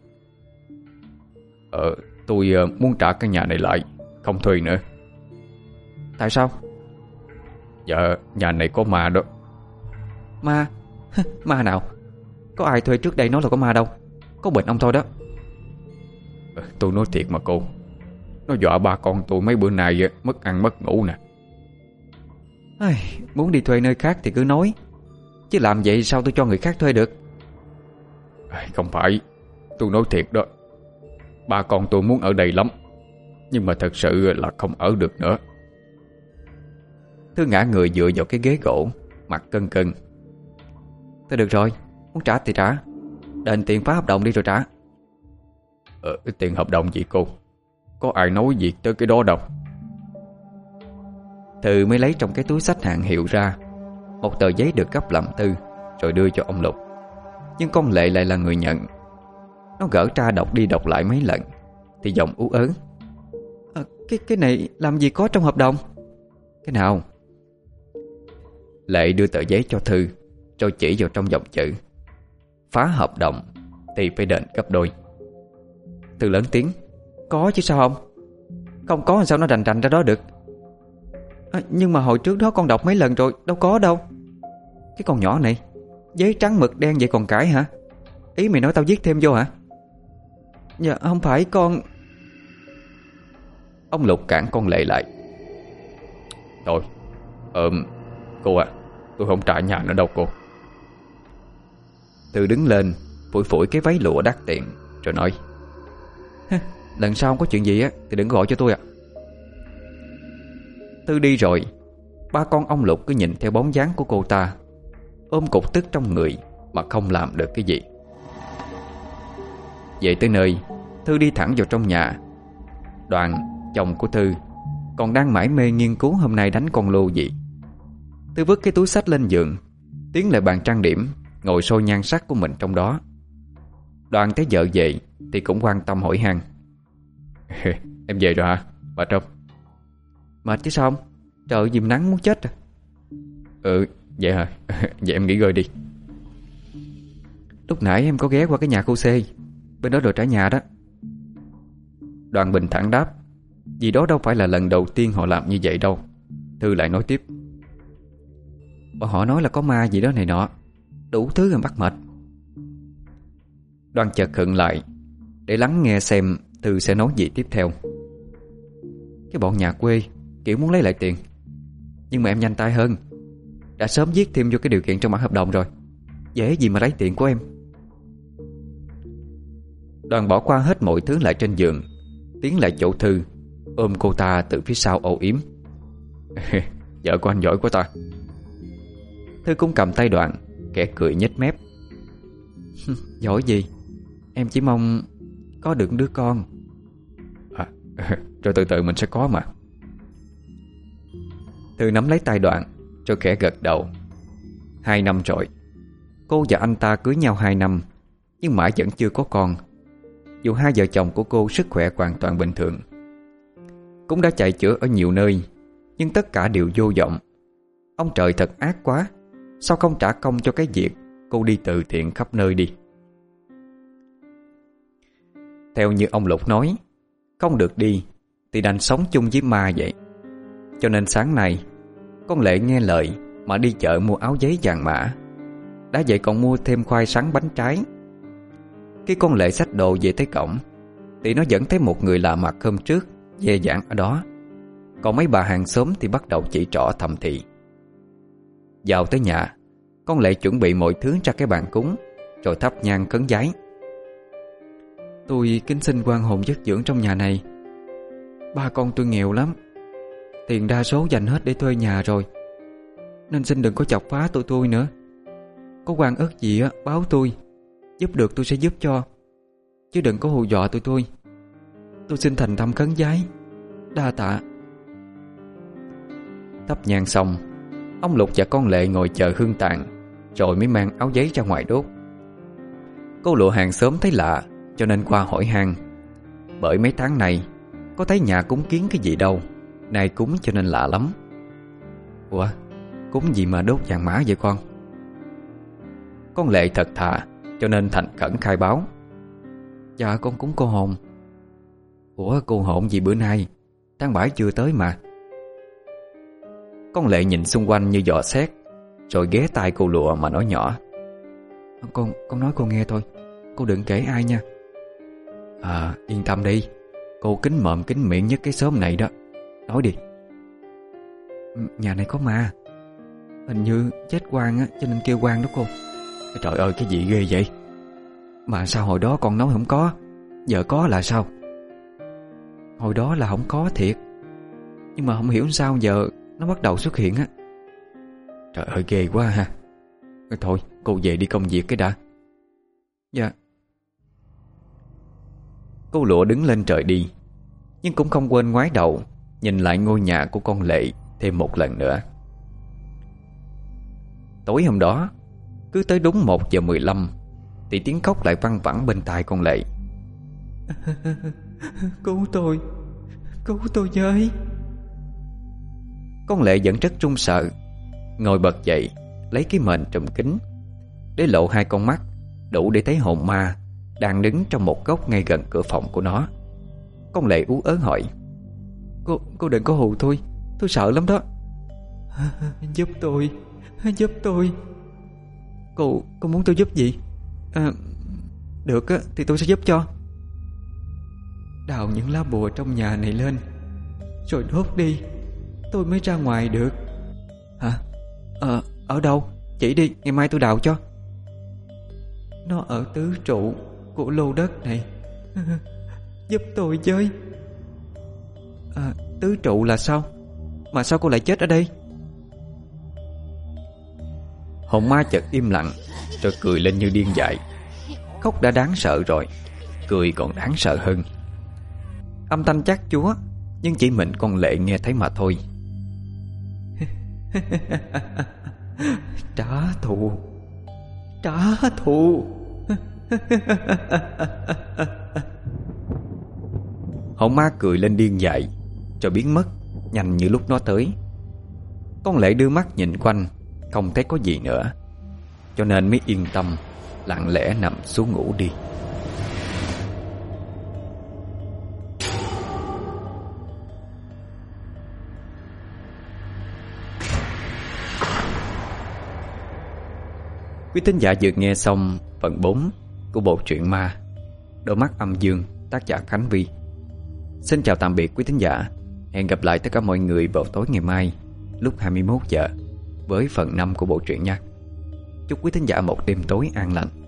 Ờ, tôi muốn trả căn nhà này lại, không thuê nữa. Tại sao? Dạ, nhà này có ma đó. Ma? Ma nào? Có ai thuê trước đây nói là có ma đâu. Có bệnh ông thôi đó. Tôi nói thiệt mà cô. Nó dọa ba con tôi mấy bữa nay mất ăn mất ngủ nè. Ai, muốn đi thuê nơi khác thì cứ nói, chứ làm vậy sao tôi cho người khác thuê được? Không phải, tôi nói thiệt đó. Ba con tôi muốn ở đây lắm, nhưng mà thật sự là không ở được nữa. Thư ngã người dựa vào cái ghế gỗ, mặt cân cân. Thôi được rồi, muốn trả thì trả. Đền tiền phá hợp đồng đi rồi trả. Ờ, tiền hợp đồng gì cô? Có ai nói việc tới cái đó đâu. Thư mới lấy trong cái túi xách hàng hiệu ra một tờ giấy được gấp làm thư, rồi đưa cho ông Lục. Nhưng con Lệ lại là người nhận. Nó gỡ ra đọc đi đọc lại mấy lần thì giọng ú ớ: à, Cái cái này làm gì có trong hợp đồng? Cái nào? Lệ đưa tờ giấy cho Thư, rồi chỉ vào trong dòng chữ: phá hợp đồng thì phải đền gấp đôi. Thư lớn tiếng: Có chứ sao không? Không có sao nó rành rành ra đó được. à, Nhưng mà hồi trước đó con đọc mấy lần rồi, đâu có đâu. Cái con nhỏ này, giấy trắng mực đen vậy còn cãi hả? Ý mày nói tao viết thêm vô hả? Dạ không phải con. Ông Lục cản con Lệ lại: Thôi, ờ, cô à, tôi không trả nhà nữa đâu cô. Thư đứng lên, phủi phủi cái váy lụa đắt tiền, rồi nói: Lần sau không có chuyện gì á thì đừng gọi cho tôi ạ. à. Thư đi rồi, ba con ông Lục cứ nhìn theo bóng dáng của cô ta, ôm cục tức trong người mà không làm được cái gì. Về tới nơi, Thư đi thẳng vào trong nhà. Đoàn, chồng của Thư, còn đang mải mê nghiên cứu hôm nay đánh con lô gì. Thư vứt cái túi xách lên giường, tiến lại bàn trang điểm, ngồi soi nhan sắc của mình trong đó. Đoàn thấy vợ về thì cũng quan tâm hỏi han: Em về rồi hả, bà Trâm? Mệt chứ sao không? Trời dìm nắng muốn chết rồi. Ừ, vậy hả? Vậy em nghỉ ngơi đi. Lúc nãy em có ghé qua cái nhà khu C, bên đó rồi trả nhà đó. Đoàn bình thản đáp, vì đó đâu phải là lần đầu tiên họ làm như vậy đâu. Thư lại nói tiếp: Bọn họ nói là có ma gì đó này nọ, đủ thứ em bắt mệt. Đoàn chợt khựng lại để lắng nghe xem Thư sẽ nói gì tiếp theo. Cái bọn nhà quê kiểu muốn lấy lại tiền, nhưng mà em nhanh tay hơn, đã sớm viết thêm vô cái điều kiện trong bản hợp đồng rồi. Dễ gì mà lấy tiền của em. Đoàn bỏ qua hết mọi thứ lại trên giường, tiến lại chỗ Thư, ôm cô ta từ phía sau âu yếm: Vợ của anh giỏi quá ta. Thư cũng cầm tay Đoạn, kẻ cười nhếch mép. Giỏi gì, em chỉ mong có được đứa con. À, rồi từ từ mình sẽ có mà. Thư nắm lấy tay Đoạn rồi khẽ gật đầu. Hai năm rồi, cô và anh ta cưới nhau hai năm, nhưng mãi vẫn chưa có con. Dù hai vợ chồng của cô sức khỏe hoàn toàn bình thường, cũng đã chạy chữa ở nhiều nơi, nhưng tất cả đều vô vọng. Ông trời thật ác quá, sao không trả công cho cái việc cô đi từ thiện khắp nơi đi. Theo như ông Lục nói, không được đi thì đành sống chung với ma vậy. Cho nên sáng nay con Lệ nghe lời mà đi chợ mua áo giấy vàng mã. Đã vậy còn mua thêm khoai sắn bánh trái. Khi con Lệ xách đồ về tới cổng thì nó vẫn thấy một người lạ mặt hôm trước dè dãn ở đó. Còn mấy bà hàng xóm thì bắt đầu chỉ trỏ thầm thị. Vào tới nhà, con Lệ chuẩn bị mọi thứ ra cái bàn cúng, rồi thắp nhang khấn vái. Tôi kính xin quan hồn giấc dưỡng trong nhà này. Ba con tôi nghèo lắm, tiền đa số dành hết để thuê nhà rồi, nên xin đừng có chọc phá tụi tôi nữa. Có oan ức gì á báo tôi, giúp được tôi sẽ giúp cho, chứ đừng có hù dọa tụi tôi. Tôi xin thành tâm khấn vái, đa tạ. Thắp nhang xong, ông Lục và con Lệ ngồi chờ hương tàn, rồi mới mang áo giấy ra ngoài đốt. Cô Lụa hàng xóm thấy lạ cho nên qua hỏi han. Bởi mấy tháng này có thấy nhà cúng kiến cái gì đâu, nay cúng cho nên lạ lắm. Ủa, cúng gì mà đốt vàng mã vậy con? Con Lệ thật thà cho nên thành khẩn khai báo. Dạ con cúng cô hồn. Ủa cô hồn gì bữa nay? Tháng bảy chưa tới mà. Con Lệ nhìn xung quanh như dò xét, rồi ghé tai cô Lụa mà nói nhỏ. Con con nói cô nghe thôi, cô đừng kể ai nha. À yên tâm đi, cô kín mồm kín miệng nhất cái xóm này đó. Nói đi. Nhà này có ma, hình như chết quan á, cho nên kêu quan đó cô. Trời ơi cái gì ghê vậy? Mà sao hồi đó con nói không có, giờ có là sao? Hồi đó là không có thiệt, nhưng mà không hiểu sao giờ nó bắt đầu xuất hiện á. Trời ơi ghê quá ha. Thôi cô về đi công việc cái đã. Dạ. Cô Lụa đứng lên trời đi, nhưng cũng không quên ngoái đầu nhìn lại ngôi nhà của con Lệ thêm một lần nữa. Tối hôm đó, cứ tới đúng một giờ mười lăm thì tiếng khóc lại văng vẳng bên tai con Lệ. Cứu tôi, cứu tôi với. Con Lệ vẫn rất run sợ, ngồi bật dậy, lấy cái mền trùm kín, để lộ hai con mắt đủ để thấy hồn ma đang đứng trong một góc ngay gần cửa phòng của nó. Con Lệ ú ớ hỏi. Cô, cô đừng có hù tôi, tôi sợ lắm đó. Giúp tôi, giúp tôi. Cô, cô muốn tôi giúp gì? À, được á, thì tôi sẽ giúp cho. Đào những lá bùa trong nhà này lên, rồi đốt đi, tôi mới ra ngoài được. Hả? Ờ, ở đâu? Chỉ đi, ngày mai tôi đào cho. Nó ở tứ trụ của lô đất này. Giúp tôi với. À, tứ trụ là sao? Mà sao cô lại chết ở đây? Hồn ma chợt im lặng, rồi cười lên như điên dại. Khóc đã đáng sợ rồi, cười còn đáng sợ hơn. Âm thanh chát chúa, nhưng chỉ mình con Lệ nghe thấy mà thôi. Trả thù, trả thù. Hồn ma cười lên điên dại, rồi biến mất nhanh như lúc nó tới. Con Lệ đưa mắt nhìn quanh, không thấy có gì nữa, cho nên mới yên tâm lặng lẽ nằm xuống ngủ đi. Quý thính giả vừa nghe xong phần bốn của bộ truyện ma Đôi mắt âm dương, tác giả Khánh Vy. Xin chào tạm biệt quý thính giả. Hẹn gặp lại tất cả mọi người vào tối ngày mai lúc hai mươi mốt giờ với phần năm của bộ truyện nha. Chúc quý thính giả một đêm tối an lành.